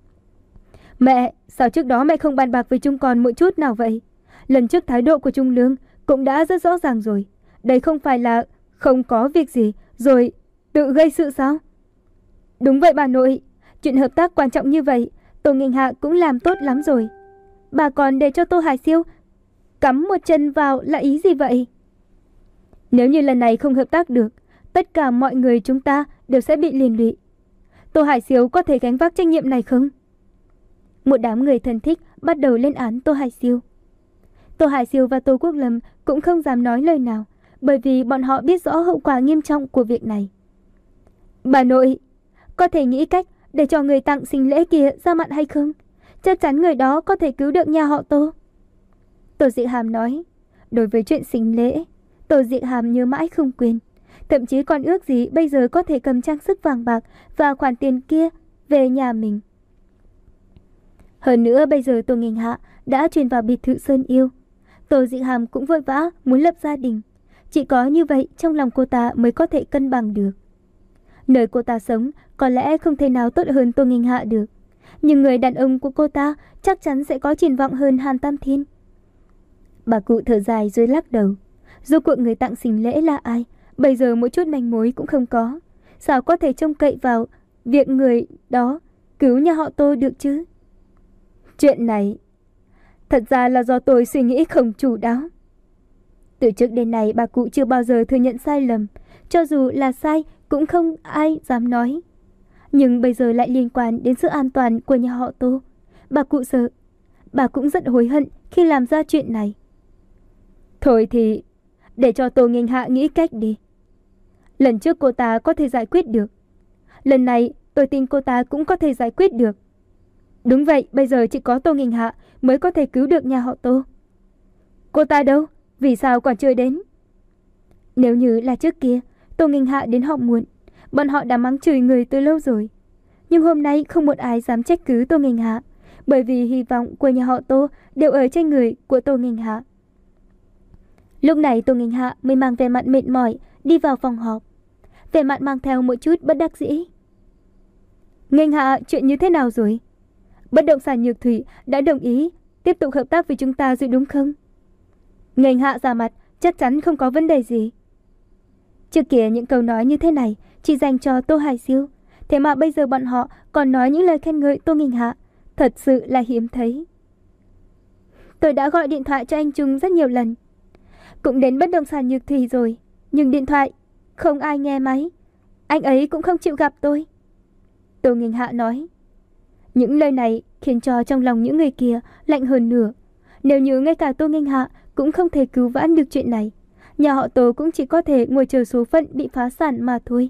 Mẹ, sao trước đó mẹ không bàn bạc với Trung Còn một chút nào vậy? Lần trước thái độ của Trung Lương cũng đã rất rõ ràng rồi. Đây không phải là không có việc gì rồi tự gây sự sao? Đúng vậy bà nội, chuyện hợp tác quan trọng như vậy, Tô Nghênh Hạ cũng làm tốt lắm rồi. Bà còn để cho Tô Hải Siêu cắm một chân vào là ý gì vậy? Nếu như lần này không hợp tác được, tất cả mọi người chúng ta đều sẽ bị liên lụy. Tô Hải Siêu có thể gánh vác trách nhiệm này không? Một đám người thân thích bắt đầu lên án Tô Hải Siêu. Tô Hải Siêu và Tô Quốc Lâm cũng không dám nói lời nào, bởi vì bọn họ biết rõ hậu quả nghiêm trọng của việc này. Bà nội, có thể nghĩ cách để cho người tặng sinh lễ kia ra mặt hay không? Chắc chắn người đó có thể cứu được nhà họ Tô. Tô Dị Hàm nói. Đối với chuyện sinh lễ, Tô Dị Hàm nhớ mãi không quên. Thậm chí còn ước gì bây giờ có thể cầm trang sức vàng bạc và khoản tiền kia về nhà mình. Hơn nữa bây giờ Tô Nghênh Hạ đã chuyển vào biệt thự Sơn Yêu. Tô Dị Hàm cũng vội vã muốn lập gia đình. Chỉ có như vậy trong lòng cô ta mới có thể cân bằng được. Nơi cô ta sống có lẽ không thể nào tốt hơn Tô Nghênh Hạ được, nhưng người đàn ông của cô ta chắc chắn sẽ có triển vọng hơn Hàn Tam Thiên. Bà cụ thở dài rồi lắc đầu. Rốt cuộc người tặng sinh lễ là ai? Bây giờ một chút manh mối cũng không có. Sao có thể trông cậy vào việc người đó cứu nhà họ Tô được chứ? Chuyện này thật ra là do tôi suy nghĩ không chu đáo. Từ trước đến nay bà cụ chưa bao giờ thừa nhận sai lầm. Cho dù là sai cũng không ai dám nói. Nhưng bây giờ lại liên quan đến sự an toàn của nhà họ Tô. Bà cụ sợ. Bà cũng rất hối hận khi làm ra chuyện này. Thôi thì để cho Tô Nghênh Hạ nghĩ cách đi. Lần trước cô ta có thể giải quyết được, lần này tôi tin cô ta cũng có thể giải quyết được. Đúng vậy, bây giờ chỉ có Tô Nghênh Hạ mới có thể cứu được nhà họ Tô. Cô ta đâu? Vì sao còn chưa đến? Nếu như là trước kia Tô Nghênh Hạ đến họp muộn, bọn họ đã mắng chửi người từ lâu rồi. Nhưng hôm nay không một ai dám trách cứ Tô Nghênh Hạ, bởi vì hy vọng của nhà họ Tô đều ở trên người của Tô Nghênh Hạ. Lúc này Tô Nghênh Hạ mới mang vẻ mặt mệt mỏi đi vào phòng họp, vẻ mặt mang theo một chút bất đắc dĩ. Nghênh Hạ, chuyện như thế nào rồi? Bất động sản Nhược Thủy đã đồng ý tiếp tục hợp tác với chúng ta rồi đúng không? Nghênh Hạ ra mặt, chắc chắn không có vấn đề gì. Trước kia những câu nói như thế này chỉ dành cho Tô Hải Siêu, thế mà bây giờ bọn họ còn nói những lời khen ngợi Tô Nghênh Hạ, thật sự là hiếm thấy. Tôi đã gọi điện thoại cho anh Trung rất nhiều lần, cũng đến bất động sản Nhược Thủy rồi, nhưng điện thoại không ai nghe máy. Anh ấy cũng không chịu gặp tôi. Tô Nghênh Hạ nói. Những lời này khiến cho trong lòng những người kia lạnh hơn nửa. Nếu như ngay cả Tô Nghênh Hạ cũng không thể cứu vãn được chuyện này, nhà họ Tô cũng chỉ có thể ngồi chờ số phận bị phá sản mà thôi.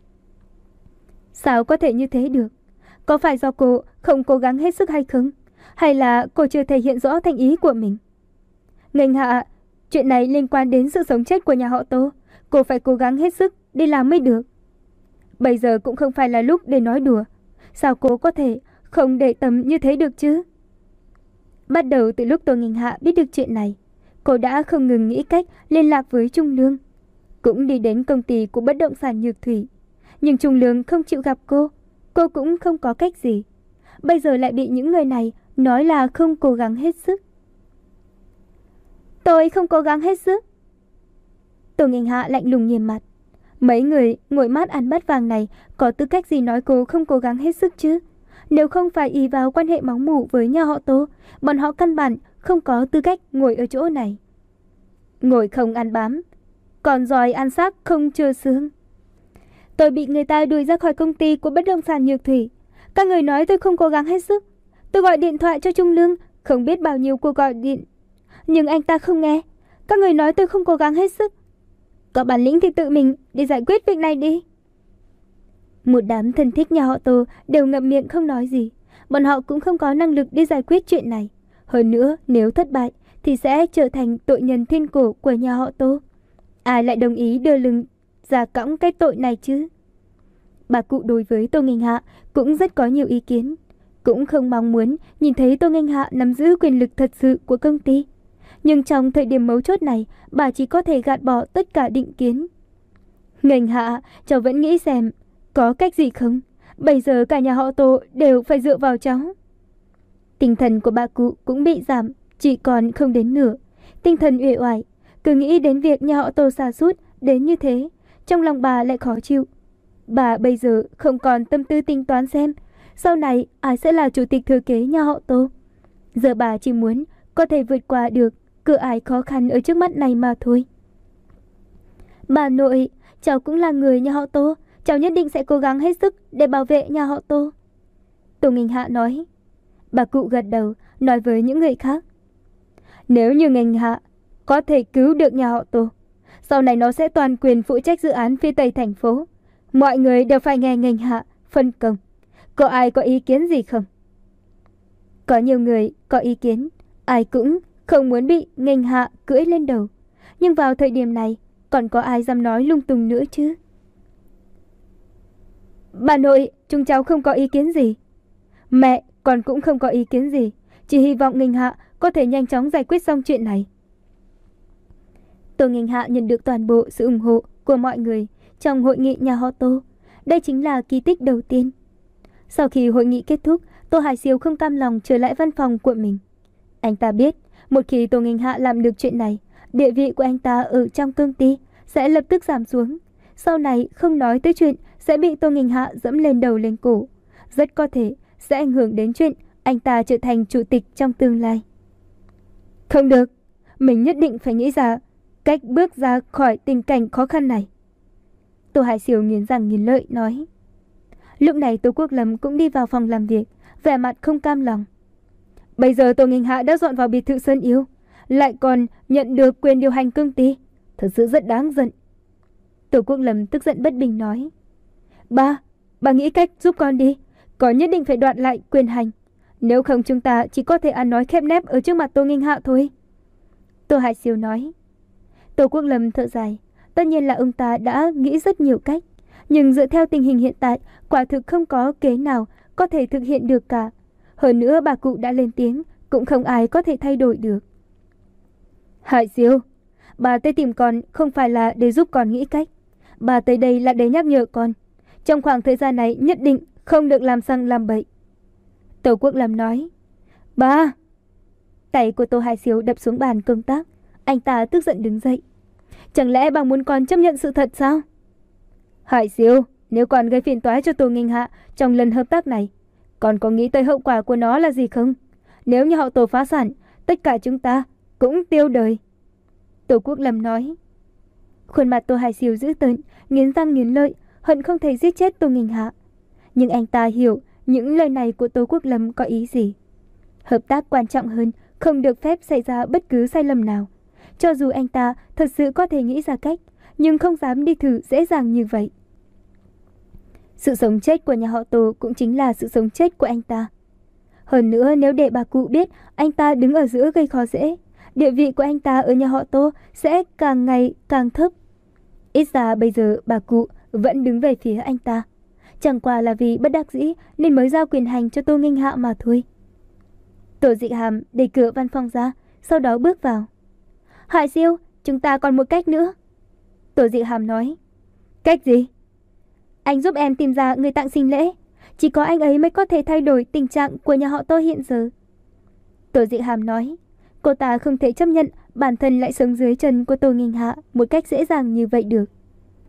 Sao có thể như thế được? Có phải do cô không cố gắng hết sức hay không? Hay là cô chưa thể hiện rõ thành ý của mình? Nghênh Hạ, chuyện này liên quan đến sự sống chết của nhà họ Tô. Cô phải cố gắng hết sức đi làm mới được. Bây giờ cũng không phải là lúc để nói đùa. Sao cô có thể không để tâm như thế được chứ? Bắt đầu từ lúc Tô Nghênh Hạ biết được chuyện này, cô đã không ngừng nghĩ cách liên lạc với Trung Lương, cũng đi đến công ty của bất động sản Nhược Thủy. Nhưng Trung Lương không chịu gặp cô, cô cũng không có cách gì. Bây giờ lại bị những người này nói là không cố gắng hết sức. Tôi không cố gắng hết sức. Tô Nghênh Hạ lạnh lùng nghiêm mặt. Mấy người ngồi mát ăn bát vàng này có tư cách gì nói cô không cố gắng hết sức chứ? Nếu không phải ỷ vào quan hệ máu mủ với nhà họ Tô, bọn họ căn bản không có tư cách ngồi ở chỗ này. Ngồi không ăn bám, còn giỏi ăn xác không chừa xương. Tôi bị người ta đuổi ra khỏi công ty của bất động sản Nhược Thủy. Các người nói tôi không cố gắng hết sức. Tôi gọi điện thoại cho Trung Lương, không biết bao nhiêu cuộc gọi điện, nhưng anh ta không nghe. Các người nói tôi không cố gắng hết sức. Có bản lĩnh thì tự mình đi giải quyết việc này đi. Một đám thân thích nhà họ Tô đều ngậm miệng không nói gì. Bọn họ cũng không có năng lực đi giải quyết chuyện này. Hơn nữa, nếu thất bại thì sẽ trở thành tội nhân thiên cổ của nhà họ Tô. Ai lại đồng ý đưa lưng ra cõng cái tội này chứ? Bà cụ đối với Tô Nghênh Hạ cũng rất có nhiều ý kiến, cũng không mong muốn nhìn thấy Tô Nghênh Hạ nắm giữ quyền lực thật sự của công ty. Nhưng trong thời điểm mấu chốt này, bà chỉ có thể gạt bỏ tất cả định kiến. Nghênh Hạ, cháu vẫn nghĩ xem có cách gì không? Bây giờ cả nhà họ Tô đều phải dựa vào cháu. Tinh thần của bà cụ cũng bị giảm, chỉ còn không đến nửa. Tinh thần uể oải, cứ nghĩ đến việc nhà họ Tô sa sút đến như thế, trong lòng bà lại khó chịu. Bà bây giờ không còn tâm tư tính toán xem sau này ai sẽ là chủ tịch thừa kế nhà họ Tô. Giờ bà chỉ muốn có thể vượt qua được cửa ải khó khăn ở trước mắt này mà thôi. Bà nội, cháu cũng là người nhà họ Tô, cháu nhất định sẽ cố gắng hết sức để bảo vệ nhà họ Tô. Tô Nghênh Hạ nói. Bà cụ gật đầu, nói với những người khác. Nếu như Nghênh Hạ có thể cứu được nhà họ Tô, sau này nó sẽ toàn quyền phụ trách dự án phía Tây thành phố. Mọi người đều phải nghe Nghênh Hạ phân công. Có ai có ý kiến gì không? Có nhiều người có ý kiến, ai cũng không muốn bị Nghênh Hạ cưỡi lên đầu. Nhưng vào thời điểm này, còn có ai dám nói lung tung nữa chứ? Bà nội, chúng cháu không có ý kiến gì. Mẹ, con cũng không có ý kiến gì. Chỉ hy vọng Nghênh Hạ có thể nhanh chóng giải quyết xong chuyện này. Tô Nghênh Hạ nhận được toàn bộ sự ủng hộ của mọi người trong hội nghị nhà họ Tô. Đây chính là kỳ tích đầu tiên. Sau khi hội nghị kết thúc, Tô Hải Siêu không cam lòng trở lại văn phòng của mình. Anh ta biết, một khi Tô Nghênh Hạ làm được chuyện này, địa vị của anh ta ở trong công ty sẽ lập tức giảm xuống. Sau này không nói tới chuyện sẽ bị Tô Nghênh Hạ dẫm lên đầu lên cổ. Rất có thể sẽ ảnh hưởng đến chuyện anh ta trở thành chủ tịch trong tương lai. Không được, mình nhất định phải nghĩ ra cách bước ra khỏi tình cảnh khó khăn này. Tô Hải Siêu nghiến răng nghiến lợi nói. Lúc này Tô Quốc Lâm cũng đi vào phòng làm việc, vẻ mặt không cam lòng. Bây giờ Tô Nghênh Hạ đã dọn vào biệt thự Sơn Yêu, lại còn nhận được quyền điều hành công ty, thật sự rất đáng giận. Tô Quốc Lâm tức giận bất bình nói. Ba, bà nghĩ cách giúp con đi, con nhất định phải đoạt lại quyền hành. Nếu không chúng ta chỉ có thể ăn nói khép nép ở trước mặt Tô Nghênh Hạ thôi. Tô Hải Siêu nói. Tô Quốc Lâm thở dài. Tất nhiên là ông ta đã nghĩ rất nhiều cách, nhưng dựa theo tình hình hiện tại, quả thực không có kế nào có thể thực hiện được cả. Hơn nữa bà cụ đã lên tiếng, cũng không ai có thể thay đổi được. Hải Siêu, bà tới tìm con không phải là để giúp con nghĩ cách. Bà tới đây là để nhắc nhở con. Trong khoảng thời gian này nhất định không được làm xăng làm bậy. Tô Quốc Lâm nói. Ba! Tay của Tô Hải Siêu đập xuống bàn công tác. Anh ta tức giận đứng dậy. Chẳng lẽ bà muốn con chấp nhận sự thật sao? Hải Siêu, nếu con gây phiền toái cho Tô Nghênh Hạ trong lần hợp tác này, con có nghĩ tới hậu quả của nó là gì không? Nếu như họ Tô phá sản, tất cả chúng ta cũng tiêu đời. Tô Quốc Lâm nói. Khuôn mặt Tô Hải Siêu dữ tợn, nghiến răng nghiến lợi, hận không thể giết chết Tô Nghênh Hạ. Nhưng anh ta hiểu những lời này của Tô Quốc Lâm có ý gì. Hợp tác quan trọng hơn, không được phép xảy ra bất cứ sai lầm nào. Cho dù anh ta thật sự có thể nghĩ ra cách, nhưng không dám đi thử dễ dàng như vậy. Sự sống chết của nhà họ Tô cũng chính là sự sống chết của anh ta. Hơn nữa, nếu để bà cụ biết anh ta đứng ở giữa gây khó dễ, địa vị của anh ta ở nhà họ Tô sẽ càng ngày càng thấp. Ít ra bây giờ bà cụ vẫn đứng về phía anh ta. Chẳng qua là vì bất đắc dĩ nên mới giao quyền hành cho Tô Nghênh Hạ mà thôi. Tô Dịch Hàm đẩy cửa văn phòng ra, sau đó bước vào. Hải Siêu, chúng ta còn một cách nữa. Tô Dịch Hàm nói. Cách gì? Anh giúp em tìm ra người tặng sinh lễ. Chỉ có anh ấy mới có thể thay đổi tình trạng của nhà họ Tô hiện giờ. Tô Dịch Hàm nói. Cô ta không thể chấp nhận bản thân lại sống dưới chân của Tô Nghênh Hạ một cách dễ dàng như vậy được.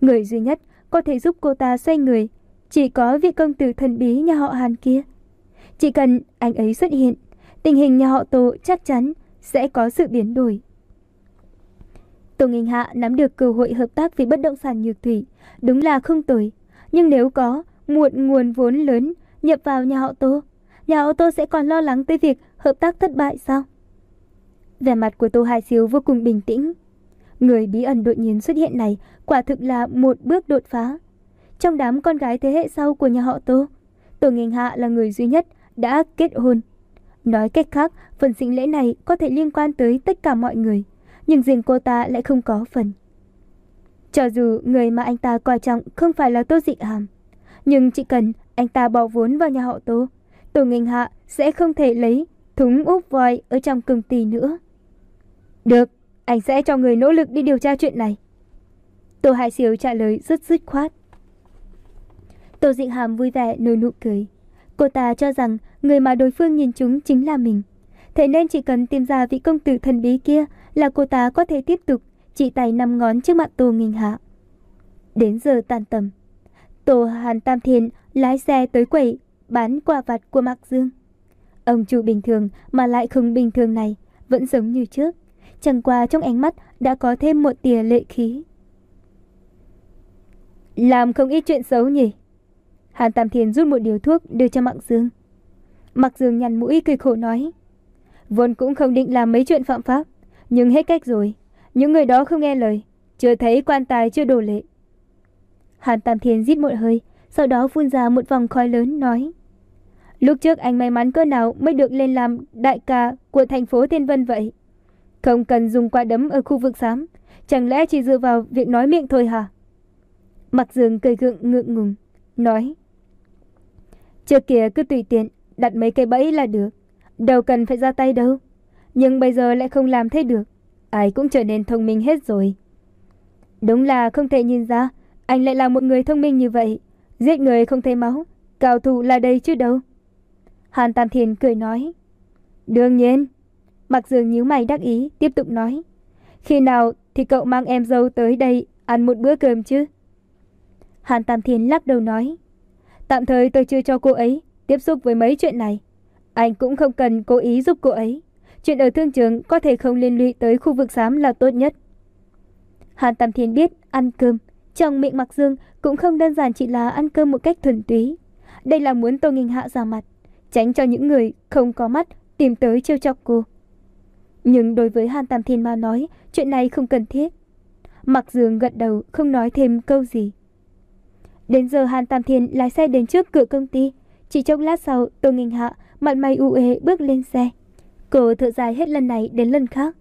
Người duy nhất có thể giúp cô ta xoay người chỉ có vị công tử thần bí nhà họ Hàn kia. Chỉ cần anh ấy xuất hiện, tình hình nhà họ Tô chắc chắn sẽ có sự biến đổi. Tô Nghênh Hạ nắm được cơ hội hợp tác với bất động sản Nhược Thủy, đúng là không tồi. Nhưng nếu có một nguồn vốn lớn nhập vào nhà họ Tô, nhà họ Tô sẽ còn lo lắng tới việc hợp tác thất bại sao? Vẻ mặt của Tô Hải Siêu vô cùng bình tĩnh. Người bí ẩn đột nhiên xuất hiện này quả thực là một bước đột phá. Trong đám con gái thế hệ sau của nhà họ Tô, Tô Nghênh Hạ là người duy nhất đã kết hôn. Nói cách khác, phần sinh lễ này có thể liên quan tới tất cả mọi người, nhưng riêng cô ta lại không có phần. Cho dù người mà anh ta coi trọng không phải là Tô Dị Hàm, nhưng chỉ cần anh ta bỏ vốn vào nhà họ Tô, Tô Nghênh Hạ sẽ không thể lấy thúng úp voi ở trong công ty nữa. Được, anh sẽ cho người nỗ lực đi điều tra chuyện này. Tô Hải Siêu trả lời rất dứt khoát. Tô Dị Hàm vui vẻ nở nụ cười. Cô ta cho rằng người mà đối phương nhìn trúng chính là mình. Thế nên chỉ cần tìm ra vị công tử thần bí kia là cô ta có thể tiếp tục chỉ tay năm ngón trước mặt Tô Nghênh Hạ. Đến giờ tan tầm, Tô Hàn Tam Thiên lái xe tới quầy bán quà vặt của Mạc Dương. Ông chủ bình thường mà lại không bình thường này vẫn giống như trước, chẳng qua trong ánh mắt đã có thêm một tia lệ khí. Làm không ít chuyện xấu nhỉ? Hàn Tam Thiên rút một điếu thuốc đưa cho Mạc Dương. Mạc Dương nhăn mũi cười khổ nói, vốn cũng không định làm mấy chuyện phạm pháp, nhưng hết cách rồi. Những người đó không nghe lời, chưa thấy quan tài chưa đổ lệ. Hàn Tam Thiên rít một hơi, sau đó phun ra một vòng khói lớn nói, lúc trước anh may mắn cỡ nào mới được lên làm đại ca của thành phố Thiên Vân vậy? Không cần dùng quả đấm ở khu vực xám, chẳng lẽ chỉ dựa vào việc nói miệng thôi hả? Mạc Dương cười gượng ngượng ngùng nói, trước kia cứ tùy tiện đặt mấy cây bẫy là được, đâu cần phải ra tay đâu. Nhưng bây giờ lại không làm thế được, ai cũng trở nên thông minh hết rồi. Đúng là không thể nhìn ra anh lại là một người thông minh như vậy. Giết người không thấy máu, cao thủ là đây chứ đâu. Hàn Tam Thiên cười nói, đương nhiên. Mạc Dương nhíu mày đắc ý tiếp tục nói, khi nào thì cậu mang em dâu tới đây ăn một bữa cơm chứ? Hàn Tam Thiên lắc đầu nói, tạm thời tôi chưa cho cô ấy tiếp xúc với mấy chuyện này. Anh cũng không cần cố ý giúp cô ấy. Chuyện ở thương trường có thể không liên lụy tới khu vực xám là tốt nhất. Hàn Tam Thiên biết ăn cơm trong miệng Mạc Dương cũng không đơn giản chỉ là ăn cơm một cách thuần túy. Đây là muốn Tô Nghênh Hạ ra mặt, tránh cho những người không có mắt tìm tới trêu chọc cô. Nhưng đối với Hàn Tam Thiên mà nói, chuyện này không cần thiết. Mạc Dương gật đầu không nói thêm câu gì. Đến giờ Hàn Tam Thiên lái xe đến trước cửa công ty. Chỉ chốc lát sau, Tô Nghênh Hạ mặt mày u uế bước lên xe. Cô thở dài hết lần này đến lần khác.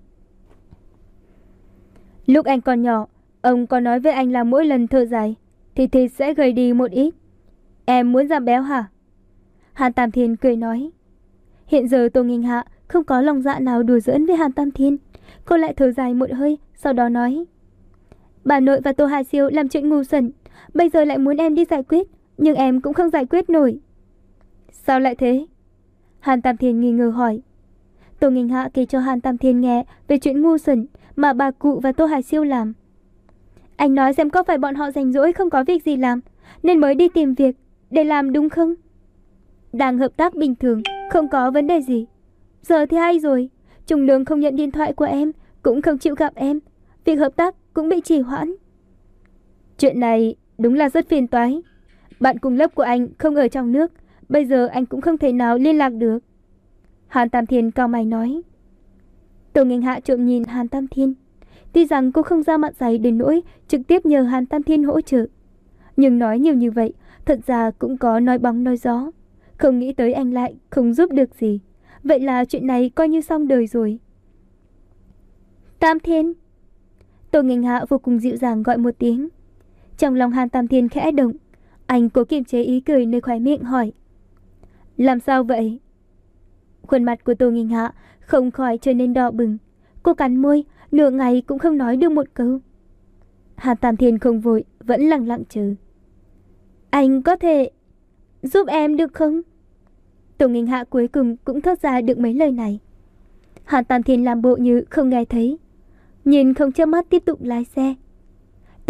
Lúc anh còn nhỏ, ông có nói với anh là mỗi lần thở dài thì thịt sẽ gầy đi một ít. Em muốn giảm béo hả? Hàn Tam Thiên cười nói. Hiện giờ Tô Nghênh Hạ không có lòng dạ nào đùa giỡn với Hàn Tam Thiên. Cô lại thở dài một hơi, sau đó nói, bà nội và Tô Hải Siêu làm chuyện ngu xuẩn, bây giờ lại muốn em đi giải quyết, nhưng em cũng không giải quyết nổi. Sao lại thế? Hàn Tam Thiên nghi ngờ hỏi. Tô Nghênh Hạ kể cho Hàn Tam Thiên nghe về chuyện ngu xuẩn mà bà cụ và Tô Hải Siêu làm. Anh nói xem có phải bọn họ rảnh rỗi không có việc gì làm nên mới đi tìm việc để làm đúng không? Đang hợp tác bình thường, không có vấn đề gì. Giờ thì hay rồi, Trung Lương không nhận điện thoại của em, cũng không chịu gặp em, việc hợp tác cũng bị trì hoãn. Chuyện này đúng là rất phiền toái. Bạn cùng lớp của anh không ở trong nước, bây giờ anh cũng không thể nào liên lạc được. Hàn Tam Thiên cau mày nói. Tô Nghênh Hạ trộm nhìn Hàn Tam Thiên. Tuy rằng cô không ra mặt dày đến nỗi trực tiếp nhờ Hàn Tam Thiên hỗ trợ, nhưng nói nhiều như vậy thật ra cũng có nói bóng nói gió. Không nghĩ tới anh lại không giúp được gì. Vậy là chuyện này coi như xong đời rồi. Tam Thiên. Tô Nghênh Hạ vô cùng dịu dàng gọi một tiếng. Trong lòng Hàn Tam Thiên khẽ động. Anh cố kiềm chế ý cười nơi khóe miệng hỏi, làm sao vậy? Khuôn mặt của Tô Nghênh Hạ không khỏi trở nên đỏ bừng. Cô cắn môi, nửa ngày cũng không nói được một câu. Hàn Tam Thiên không vội, vẫn lặng lặng chờ. Anh có thể giúp em được không? Tô Nghênh Hạ cuối cùng cũng thốt ra được mấy lời này. Hàn Tam Thiên làm bộ như không nghe thấy, nhìn không chớp mắt tiếp tục lái xe. Tô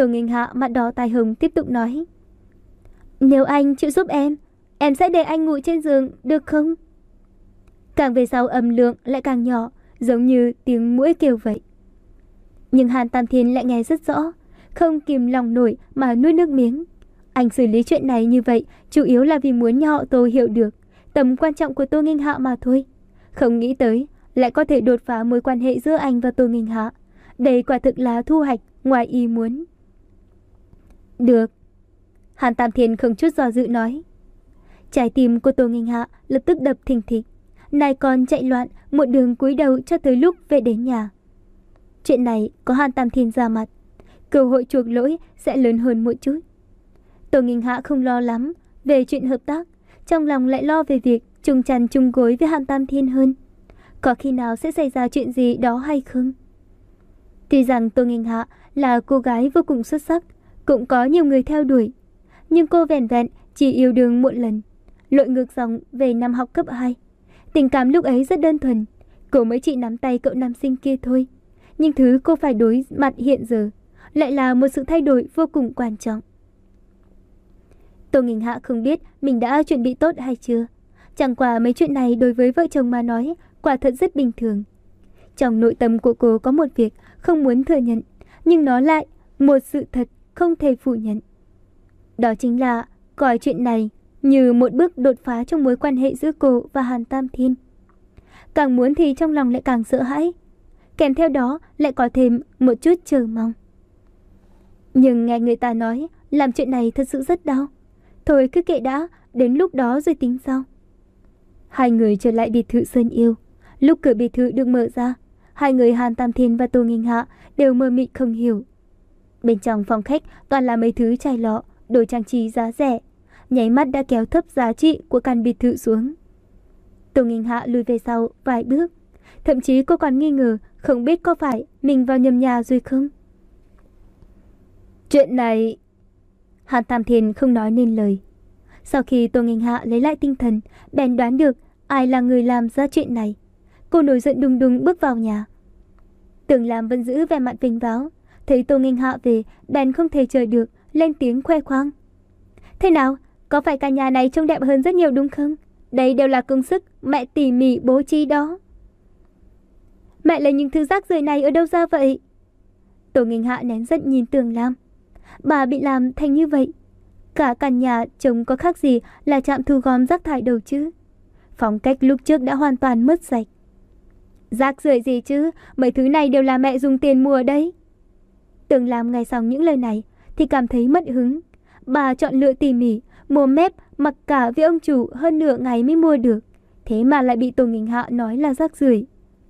Tô Nghênh Hạ mặt đỏ tai hồng tiếp tục nói. Nếu anh chịu giúp em, em sẽ để anh ngủ trên giường, được không? Càng về sau âm lượng lại càng nhỏ, giống như tiếng muỗi kêu vậy. Nhưng Hàn Tam Thiên lại nghe rất rõ, không kìm lòng nổi mà nuốt nước miếng. Anh xử lý chuyện này như vậy chủ yếu là vì muốn nhà họ Tô hiểu được tầm quan trọng của Tô Nghênh Hạ mà thôi. Không nghĩ tới lại có thể đột phá mối quan hệ giữa anh và Tô Nghênh Hạ. Đây quả thực là thu hoạch ngoài ý muốn. Được. Hàn Tam Thiên không chút do dự nói. Trái tim của Tô Nghênh Hạ lập tức đập thình thịch. Nai con chạy loạn một đường cúi đầu cho tới lúc về đến nhà. Chuyện này có Hàn Tam Thiên ra mặt, cơ hội chuộc lỗi sẽ lớn hơn một chút. Tô Nghênh Hạ không lo lắm về chuyện hợp tác, trong lòng lại lo về việc chung chăn chung gối với Hàn Tam Thiên hơn. Có khi nào sẽ xảy ra chuyện gì đó hay không? Tuy rằng Tô Nghênh Hạ là cô gái vô cùng xuất sắc, cũng có nhiều người theo đuổi, nhưng cô vẻn vẹn chỉ yêu đương một lần, lội ngược dòng về năm học cấp hai. Tình cảm lúc ấy rất đơn thuần, cô mới chỉ nắm tay cậu nam sinh kia thôi. Nhưng thứ cô phải đối mặt hiện giờ lại là một sự thay đổi vô cùng quan trọng. Tô Nghênh Hạ không biết mình đã chuẩn bị tốt hay chưa. Chẳng qua mấy chuyện này đối với vợ chồng mà nói quả thật rất bình thường. Trong nội tâm của cô có một việc không muốn thừa nhận, nhưng nó lại một sự thật không thể phủ nhận. Đó chính là coi chuyện này như một bước đột phá trong mối quan hệ giữa cô và Hàn Tam Thiên. Càng muốn thì trong lòng lại càng sợ hãi, kèm theo đó lại có thêm một chút chờ mong. Nhưng nghe người ta nói làm chuyện này thật sự rất đau. Thôi cứ kệ đã, đến lúc đó rồi tính sau. Hai người trở lại biệt thự Sơn Yêu. Lúc cửa biệt thự được mở ra, hai người Hàn Tam Thiên và Tô Nghênh Hạ đều mơ mịt không hiểu. Bên trong phòng khách toàn là mấy thứ chai lọ, đồ trang trí giá rẻ, nháy mắt đã kéo thấp giá trị của căn biệt thự xuống. Tô Nghênh Hạ lùi về sau vài bước, thậm chí cô còn nghi ngờ không biết có phải mình vào nhầm nhà rồi không. Chuyện này... Hàn Tam Thiên không nói nên lời. Sau khi Tô Nghênh Hạ lấy lại tinh thần, bèn đoán được ai là người làm ra chuyện này. Cô nổi giận đùng đùng bước vào nhà. Tưởng Lam vẫn giữ vẻ mặt vinh váo, thấy Tô Nghênh Hạ về, bèn không thể chờ được, lên tiếng khoe khoang. Thế nào, có phải cả nhà này trông đẹp hơn rất nhiều đúng không? Đây đều là công sức mẹ tỉ mỉ bố trí đó. Mẹ lấy những thứ rác rưởi này ở đâu ra vậy? Tô Nghênh Hạ nén giận nhìn Tưởng Lam. Bà bị làm thành như vậy, cả căn nhà trông có khác gì là trạm thu gom rác thải đâu chứ. Phong cách lúc trước đã hoàn toàn mất sạch. Rác rưởi gì chứ, mấy thứ này đều là mẹ dùng tiền mua đấy. Tưởng Lam nghe xong những lời này thì cảm thấy mất hứng. Bà chọn lựa tỉ mỉ, mua mép mặc cả với ông chủ hơn nửa ngày mới mua được, thế mà lại bị Tô Nghênh Hạ nói là rác rưởi.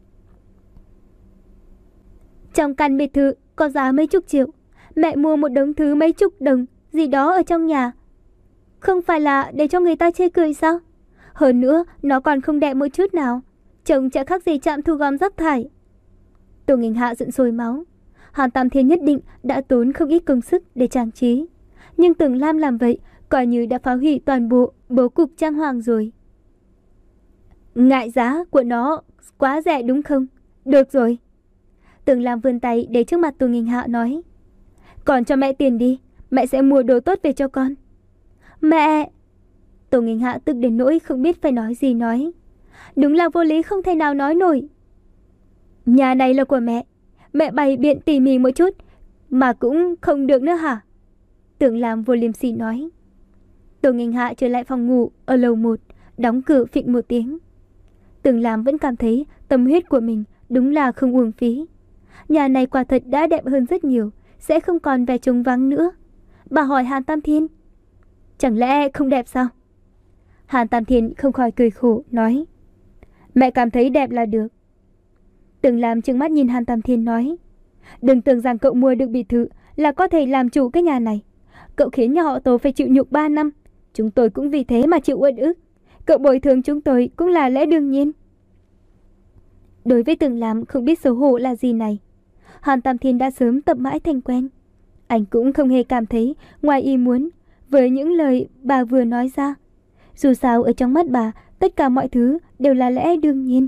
Trong căn biệt thự có giá mấy chục triệu, mẹ mua một đống thứ mấy chục đồng gì đó ở trong nhà, không phải là để cho người ta chê cười sao? Hơn nữa nó còn không đẹp một chút nào, trông chả khác gì trạm thu gom rác thải. Tô Nghênh Hạ giận sôi máu. Hàn Tam Thiên nhất định đã tốn không ít công sức để trang trí, nhưng Tưởng Lam làm vậy coi như đã phá hủy toàn bộ bố cục trang hoàng rồi. Ngại giá của nó quá rẻ đúng không? Được rồi. Tưởng Lam vươn tay để trước mặt Tô Nghênh Hạ nói. Còn cho mẹ tiền đi, mẹ sẽ mua đồ tốt về cho con. Mẹ! Tô Nghênh Hạ tức đến nỗi không biết phải nói gì nói. Đúng là vô lý không thể nào nói nổi. Nhà này là của mẹ, mẹ bày biện tỉ mỉ một chút mà cũng không được nữa hả? Tưởng Lam vô liêm sỉ nói. Tô Nghênh Hạ trở lại phòng ngủ ở lầu một, đóng cửa phịch một tiếng. Tưởng Lam vẫn cảm thấy tâm huyết của mình đúng là không uổng phí. Nhà này quả thật đã đẹp hơn rất nhiều, sẽ không còn vẻ trống vắng nữa. Bà hỏi Hàn Tam Thiên, chẳng lẽ không đẹp sao? Hàn Tam Thiên không khỏi cười khổ nói, mẹ cảm thấy đẹp là được. Tưởng Lam trừng mắt nhìn Hàn Tam Thiên nói, đừng tưởng rằng cậu mua được biệt thự là có thể làm chủ cái nhà này. Cậu khiến nhà họ Tô phải chịu nhục ba năm, chúng tôi cũng vì thế mà chịu uất ức. Cậu bồi thường chúng tôi cũng là lẽ đương nhiên. Đối với Tưởng Lam không biết xấu hổ là gì này, Hàn Tam Thiên đã sớm tập mãi thành quen. Anh cũng không hề cảm thấy ngoài ý muốn với những lời bà vừa nói ra. Dù sao ở trong mắt bà, tất cả mọi thứ đều là lẽ đương nhiên.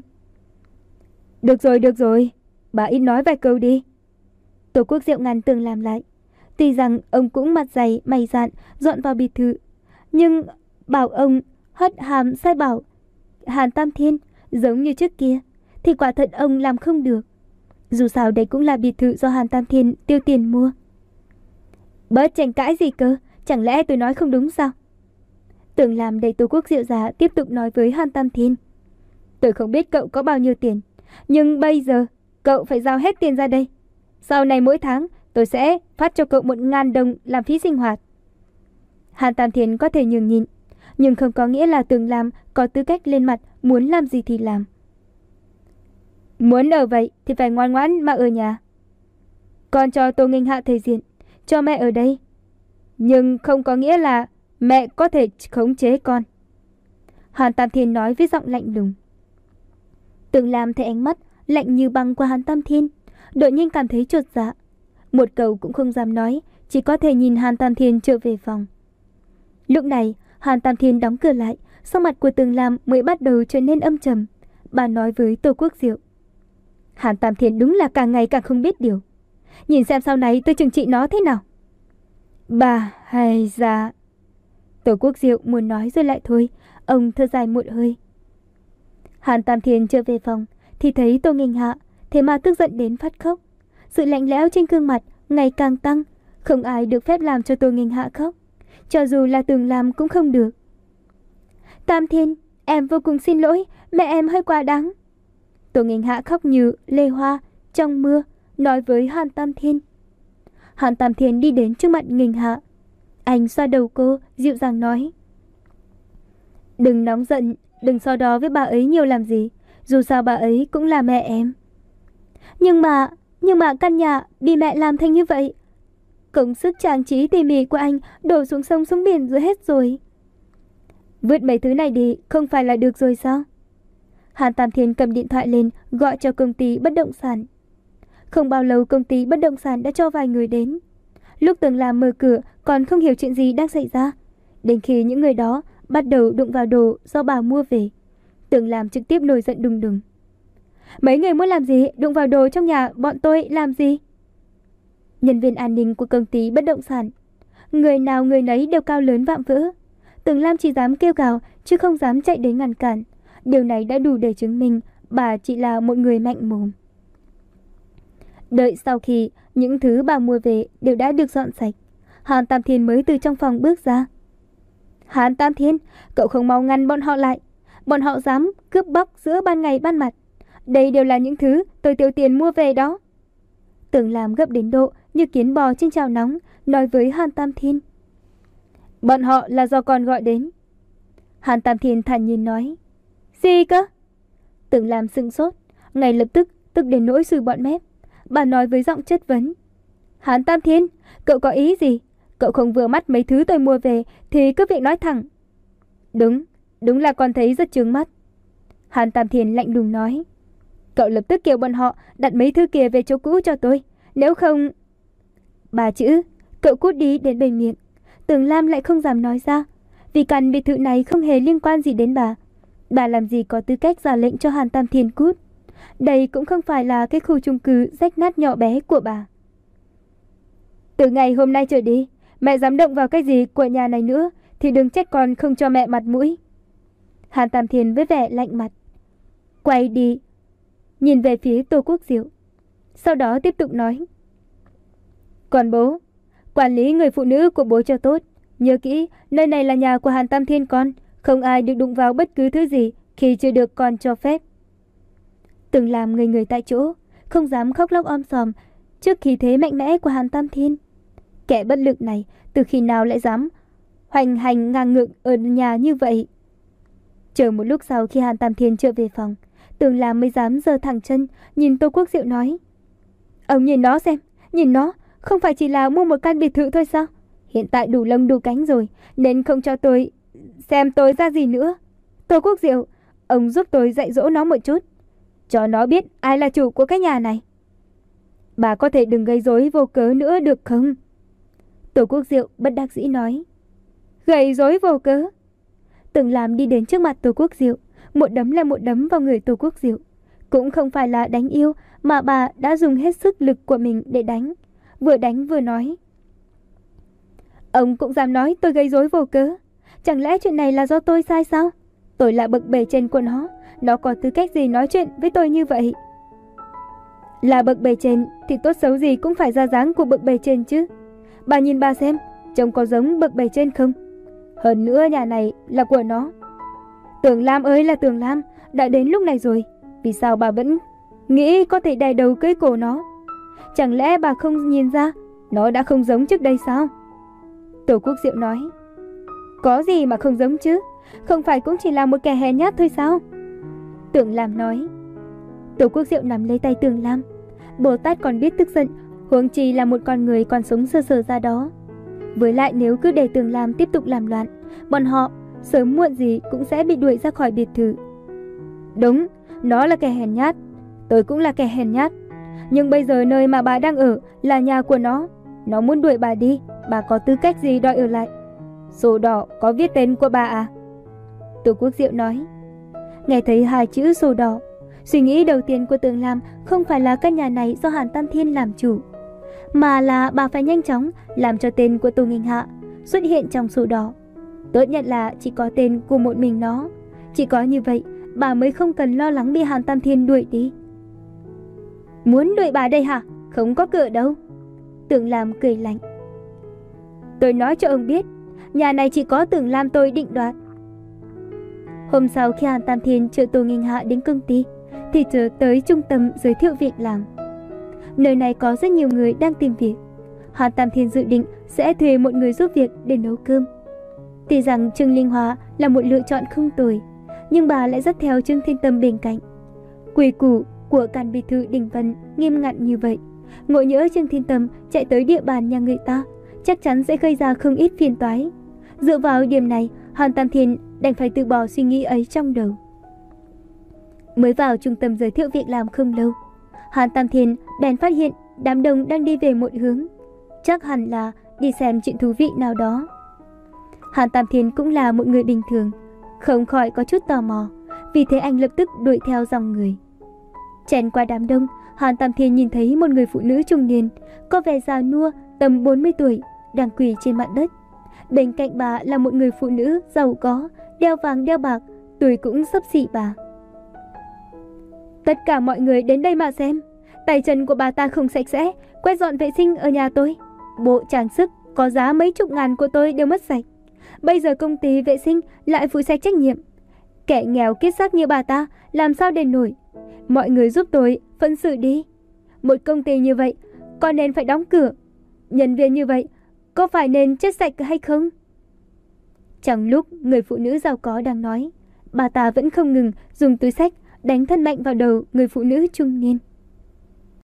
Được rồi, được rồi, bà ít nói vài câu đi. Tô Quốc Diệu ngăn Tưởng Lam lại. Tuy rằng ông cũng mặt dày mày dạn dọn vào biệt thự, nhưng bảo ông hất hàm sai bảo Hàn Tam Thiên giống như trước kia thì quả thật ông làm không được. Dù sao đây cũng là biệt thự do Hàn Tam Thiên tiêu tiền mua. Bớt tranh cãi gì cơ, chẳng lẽ tôi nói không đúng sao? Tưởng làm đầy Tô Quốc Diệu ra tiếp tục nói với Hàn Tam Thiên. Tôi không biết cậu có bao nhiêu tiền, nhưng bây giờ cậu phải giao hết tiền ra đây. Sau này mỗi tháng tôi sẽ phát cho cậu một ngàn đồng làm phí sinh hoạt. Hàn Tam Thiên có thể nhường nhịn, nhưng không có nghĩa là Tưởng Lam có tư cách lên mặt muốn làm gì thì làm. Muốn ở vậy thì phải ngoan ngoãn mà ở nhà. Con cho Tô Nghênh Hạ thể diện, cho mẹ ở đây. Nhưng không có nghĩa là mẹ có thể khống chế con. Hàn Tam Thiên nói với giọng lạnh lùng. Tưởng Lam thấy ánh mắt lạnh như băng của Hàn Tam Thiên, đột nhiên cảm thấy chột dạ. Một câu cũng không dám nói, chỉ có thể nhìn Hàn Tam Thiên trở về phòng. Lúc này Hàn Tam Thiên đóng cửa lại, sắc mặt của Tưởng Lam mới bắt đầu trở nên âm trầm. Bà nói với Tô Quốc Diệu. Hàn Tam Thiên đúng là càng ngày càng không biết điều. Nhìn xem sau này tôi trừng trị nó thế nào. Bà hay ra... Tô Quốc Diệu muốn nói rồi lại thôi. Ông thở dài một hơi. Hàn Tam Thiên trở về phòng thì thấy Tô Nghênh Hạ, thế mà tức giận đến phát khóc. Sự lạnh lẽo trên gương mặt ngày càng tăng. Không ai được phép làm cho Tô Nghênh Hạ khóc, cho dù là Tưởng Lam cũng không được. Tam Thiên, em vô cùng xin lỗi, mẹ em hơi quá đáng. Tô Nghênh Hạ khóc như lê hoa trong mưa, nói với Hàn Tam Thiên. Hàn Tam Thiên đi đến trước mặt Nghênh Hạ. Anh xoa đầu cô, dịu dàng nói. Đừng nóng giận, đừng so đo với bà ấy nhiều làm gì. Dù sao bà ấy cũng là mẹ em. Nhưng mà, nhưng mà căn nhà bị mẹ làm thành như vậy. Công sức trang trí tỉ mỉ của anh đổ xuống sông xuống biển rồi hết rồi. Vứt mấy thứ này đi, không phải là được rồi sao? Hàn Tam Thiên cầm điện thoại lên, gọi cho công ty bất động sản. Không bao lâu công ty bất động sản đã cho vài người đến. Lúc Tưởng Lam mở cửa còn không hiểu chuyện gì đang xảy ra. Đến khi những người đó bắt đầu đụng vào đồ do bà mua về, Tưởng Lam trực tiếp nổi giận đùng đùng. Mấy người muốn làm gì? Đụng vào đồ trong nhà bọn tôi làm gì? Nhân viên an ninh của công ty bất động sản, người nào người nấy đều cao lớn vạm vỡ. Tưởng Lam chỉ dám kêu gào chứ không dám chạy đến ngăn cản. Điều này đã đủ để chứng minh bà chỉ là một người mạnh mồm. Đợi sau khi những thứ bà mua về đều đã được dọn sạch, Hàn Tam Thiên mới từ trong phòng bước ra. Hàn Tam Thiên, cậu không mau ngăn bọn họ lại. Bọn họ dám cướp bóc giữa ban ngày ban mặt. Đây đều là những thứ tôi tiêu tiền mua về đó. Tưởng Lam gấp đến độ như kiến bò trên chảo nóng, nói với Hàn Tam Thiên. Bọn họ là do con gọi đến. Hàn Tam Thiên thản nhiên nói. Gì cơ? Tưởng Lam sững sốt, ngay lập tức tức đến nỗi sùi bọt mép. Bà nói với giọng chất vấn. Hàn Tam Thiên, cậu có ý gì? Cậu không vừa mắt mấy thứ tôi mua về thì cứ việc nói thẳng. Đúng, đúng là con thấy rất chướng mắt. Hàn Tam Thiên lạnh lùng nói. Cậu lập tức kêu bọn họ đặt mấy thứ kia về chỗ cũ cho tôi. Nếu không... Ba chữ, cậu cút đi đến bên miệng. Tưởng Lam lại không dám nói ra, vì căn biệt thự này không hề liên quan gì đến bà. Bà làm gì có tư cách ra lệnh cho Hàn Tam Thiên cút. Đây cũng không phải là cái khu chung cư rách nát nhỏ bé của bà. Từ ngày hôm nay trở đi, mẹ dám động vào cái gì của nhà này nữa thì đừng trách con không cho mẹ mặt mũi. Hàn Tam Thiên với vẻ lạnh mặt quay đi, nhìn về phía Tô Quốc Diệu, sau đó tiếp tục nói. Còn bố, quản lý người phụ nữ của bố cho tốt. Nhớ kỹ, nơi này là nhà của Hàn Tam Thiên con. Không ai được đụng vào bất cứ thứ gì khi chưa được con cho phép. Tưởng Lam người người tại chỗ, không dám khóc lóc om sòm trước khí thế mạnh mẽ của Hàn Tam Thiên. Kẻ bất lực này từ khi nào lại dám hoành hành ngang ngược ở nhà như vậy? Chờ một lúc sau khi Hàn Tam Thiên trở về phòng, Tưởng Lam mới dám giơ thẳng chân nhìn Tô Quốc Diệu nói. Ông nhìn nó xem, nhìn nó, không phải chỉ là mua một căn biệt thự thôi sao? Hiện tại đủ lông đủ cánh rồi, nên không cho tôi xem tôi ra gì nữa. Tô Quốc Diệu, ông giúp tôi dạy dỗ nó một chút, cho nó biết ai là chủ của cái nhà này. Bà có thể đừng gây rối vô cớ nữa được không? Tô Quốc Diệu bất đắc dĩ nói. Gây rối vô cớ? Tưởng Lam đi đến trước mặt Tô Quốc Diệu, một đấm là một đấm vào người Tô Quốc Diệu. Cũng không phải là đánh yêu, mà bà đã dùng hết sức lực của mình để đánh. Vừa đánh vừa nói. Ông cũng dám nói tôi gây rối vô cớ. Chẳng lẽ chuyện này là do tôi sai sao? Tôi là bậc bề trên của nó, nó có tư cách gì nói chuyện với tôi như vậy? Là bậc bề trên thì tốt xấu gì cũng phải ra dáng của bậc bề trên chứ. Bà nhìn bà xem, trông có giống bậc bề trên không? Hơn nữa nhà này là của nó. Tưởng Lam ơi là Tưởng Lam, đã đến lúc này rồi, vì sao bà vẫn nghĩ có thể đè đầu cưới cổ nó? Chẳng lẽ bà không nhìn ra nó đã không giống trước đây sao? Tổ Quốc Diệu nói. Có gì mà không giống chứ, không phải cũng chỉ là một kẻ hèn nhát thôi sao? Tưởng Lam nói. Tổ Quốc Diệu nắm lấy tay Tưởng Lam. Bồ Tát còn biết tức giận, huống chi là một con người còn sống sờ sờ ra đó. Với lại nếu cứ để Tưởng Lam tiếp tục làm loạn, bọn họ sớm muộn gì cũng sẽ bị đuổi ra khỏi biệt thự. Đúng, nó là kẻ hèn nhát, tôi cũng là kẻ hèn nhát. Nhưng bây giờ nơi mà bà đang ở là nhà của nó. Nó muốn đuổi bà đi, bà có tư cách gì đòi ở lại? Sổ đỏ có viết tên của bà à? Tổ Quốc Diệu nói. Nghe thấy hai chữ sổ đỏ, suy nghĩ đầu tiên của Tưởng Lam không phải là căn nhà này do Hàn Tam Thiên làm chủ, mà là bà phải nhanh chóng làm cho tên của Tô Nghênh Hạ xuất hiện trong sổ đỏ. Tốt nhất là chỉ có tên của một mình nó. Chỉ có như vậy bà mới không cần lo lắng bị Hàn Tam Thiên đuổi đi. Muốn đuổi bà đây hả? Không có cửa đâu. Tưởng Lam cười lạnh. Tôi nói cho ông biết, nhà này chỉ có Tưởng Lam tôi định đoạt. Hôm sau khi Hàn Tam Thiên chở Tô Nghênh Hạ đến công ty, thì trở tới trung tâm giới thiệu việc làm. Nơi này có rất nhiều người đang tìm việc. Hàn Tam Thiên dự định sẽ thuê một người giúp việc để nấu cơm. Tuy rằng Trương Linh Hoa là một lựa chọn không tồi, nhưng bà lại rất theo Trương Thiên Tâm bên cạnh. Quy củ của căn biệt thự Đình Vân nghiêm ngặt như vậy, ngộ nhỡ Trương Thiên Tâm chạy tới địa bàn nhà người ta, chắc chắn sẽ gây ra không ít phiền toái. Dựa vào điểm này, Hàn Tam Thiên đành phải từ bỏ suy nghĩ ấy trong đầu. Mới vào trung tâm giới thiệu việc làm không lâu, Hàn Tam Thiên bèn phát hiện đám đông đang đi về một hướng, chắc hẳn là đi xem chuyện thú vị nào đó. Hàn Tam Thiên cũng là một người bình thường, không khỏi có chút tò mò, vì thế anh lập tức đuổi theo dòng người. Chen qua đám đông, Hàn Tam Thiên nhìn thấy một người phụ nữ trung niên, có vẻ già nua, tầm bốn mươi tuổi, đang quỳ trên mặt đất. Bên cạnh bà là một người phụ nữ giàu có, đeo vàng đeo bạc, tuổi cũng xấp xỉ bà. Tất cả mọi người đến đây mà xem, tay chân của bà ta không sạch sẽ, quét dọn vệ sinh ở nhà tôi. Bộ trang sức có giá mấy chục ngàn của tôi đều mất sạch. Bây giờ công ty vệ sinh lại phụ trách trách nhiệm. Kẻ nghèo kiết xác như bà ta làm sao đền nổi. Mọi người giúp tôi phân xử đi. Một công ty như vậy có nên phải đóng cửa? Nhân viên như vậy có phải nên chết sạch hay không? Trong lúc người phụ nữ giàu có đang nói, bà ta vẫn không ngừng dùng túi xách đánh thân mạnh vào đầu người phụ nữ trung niên.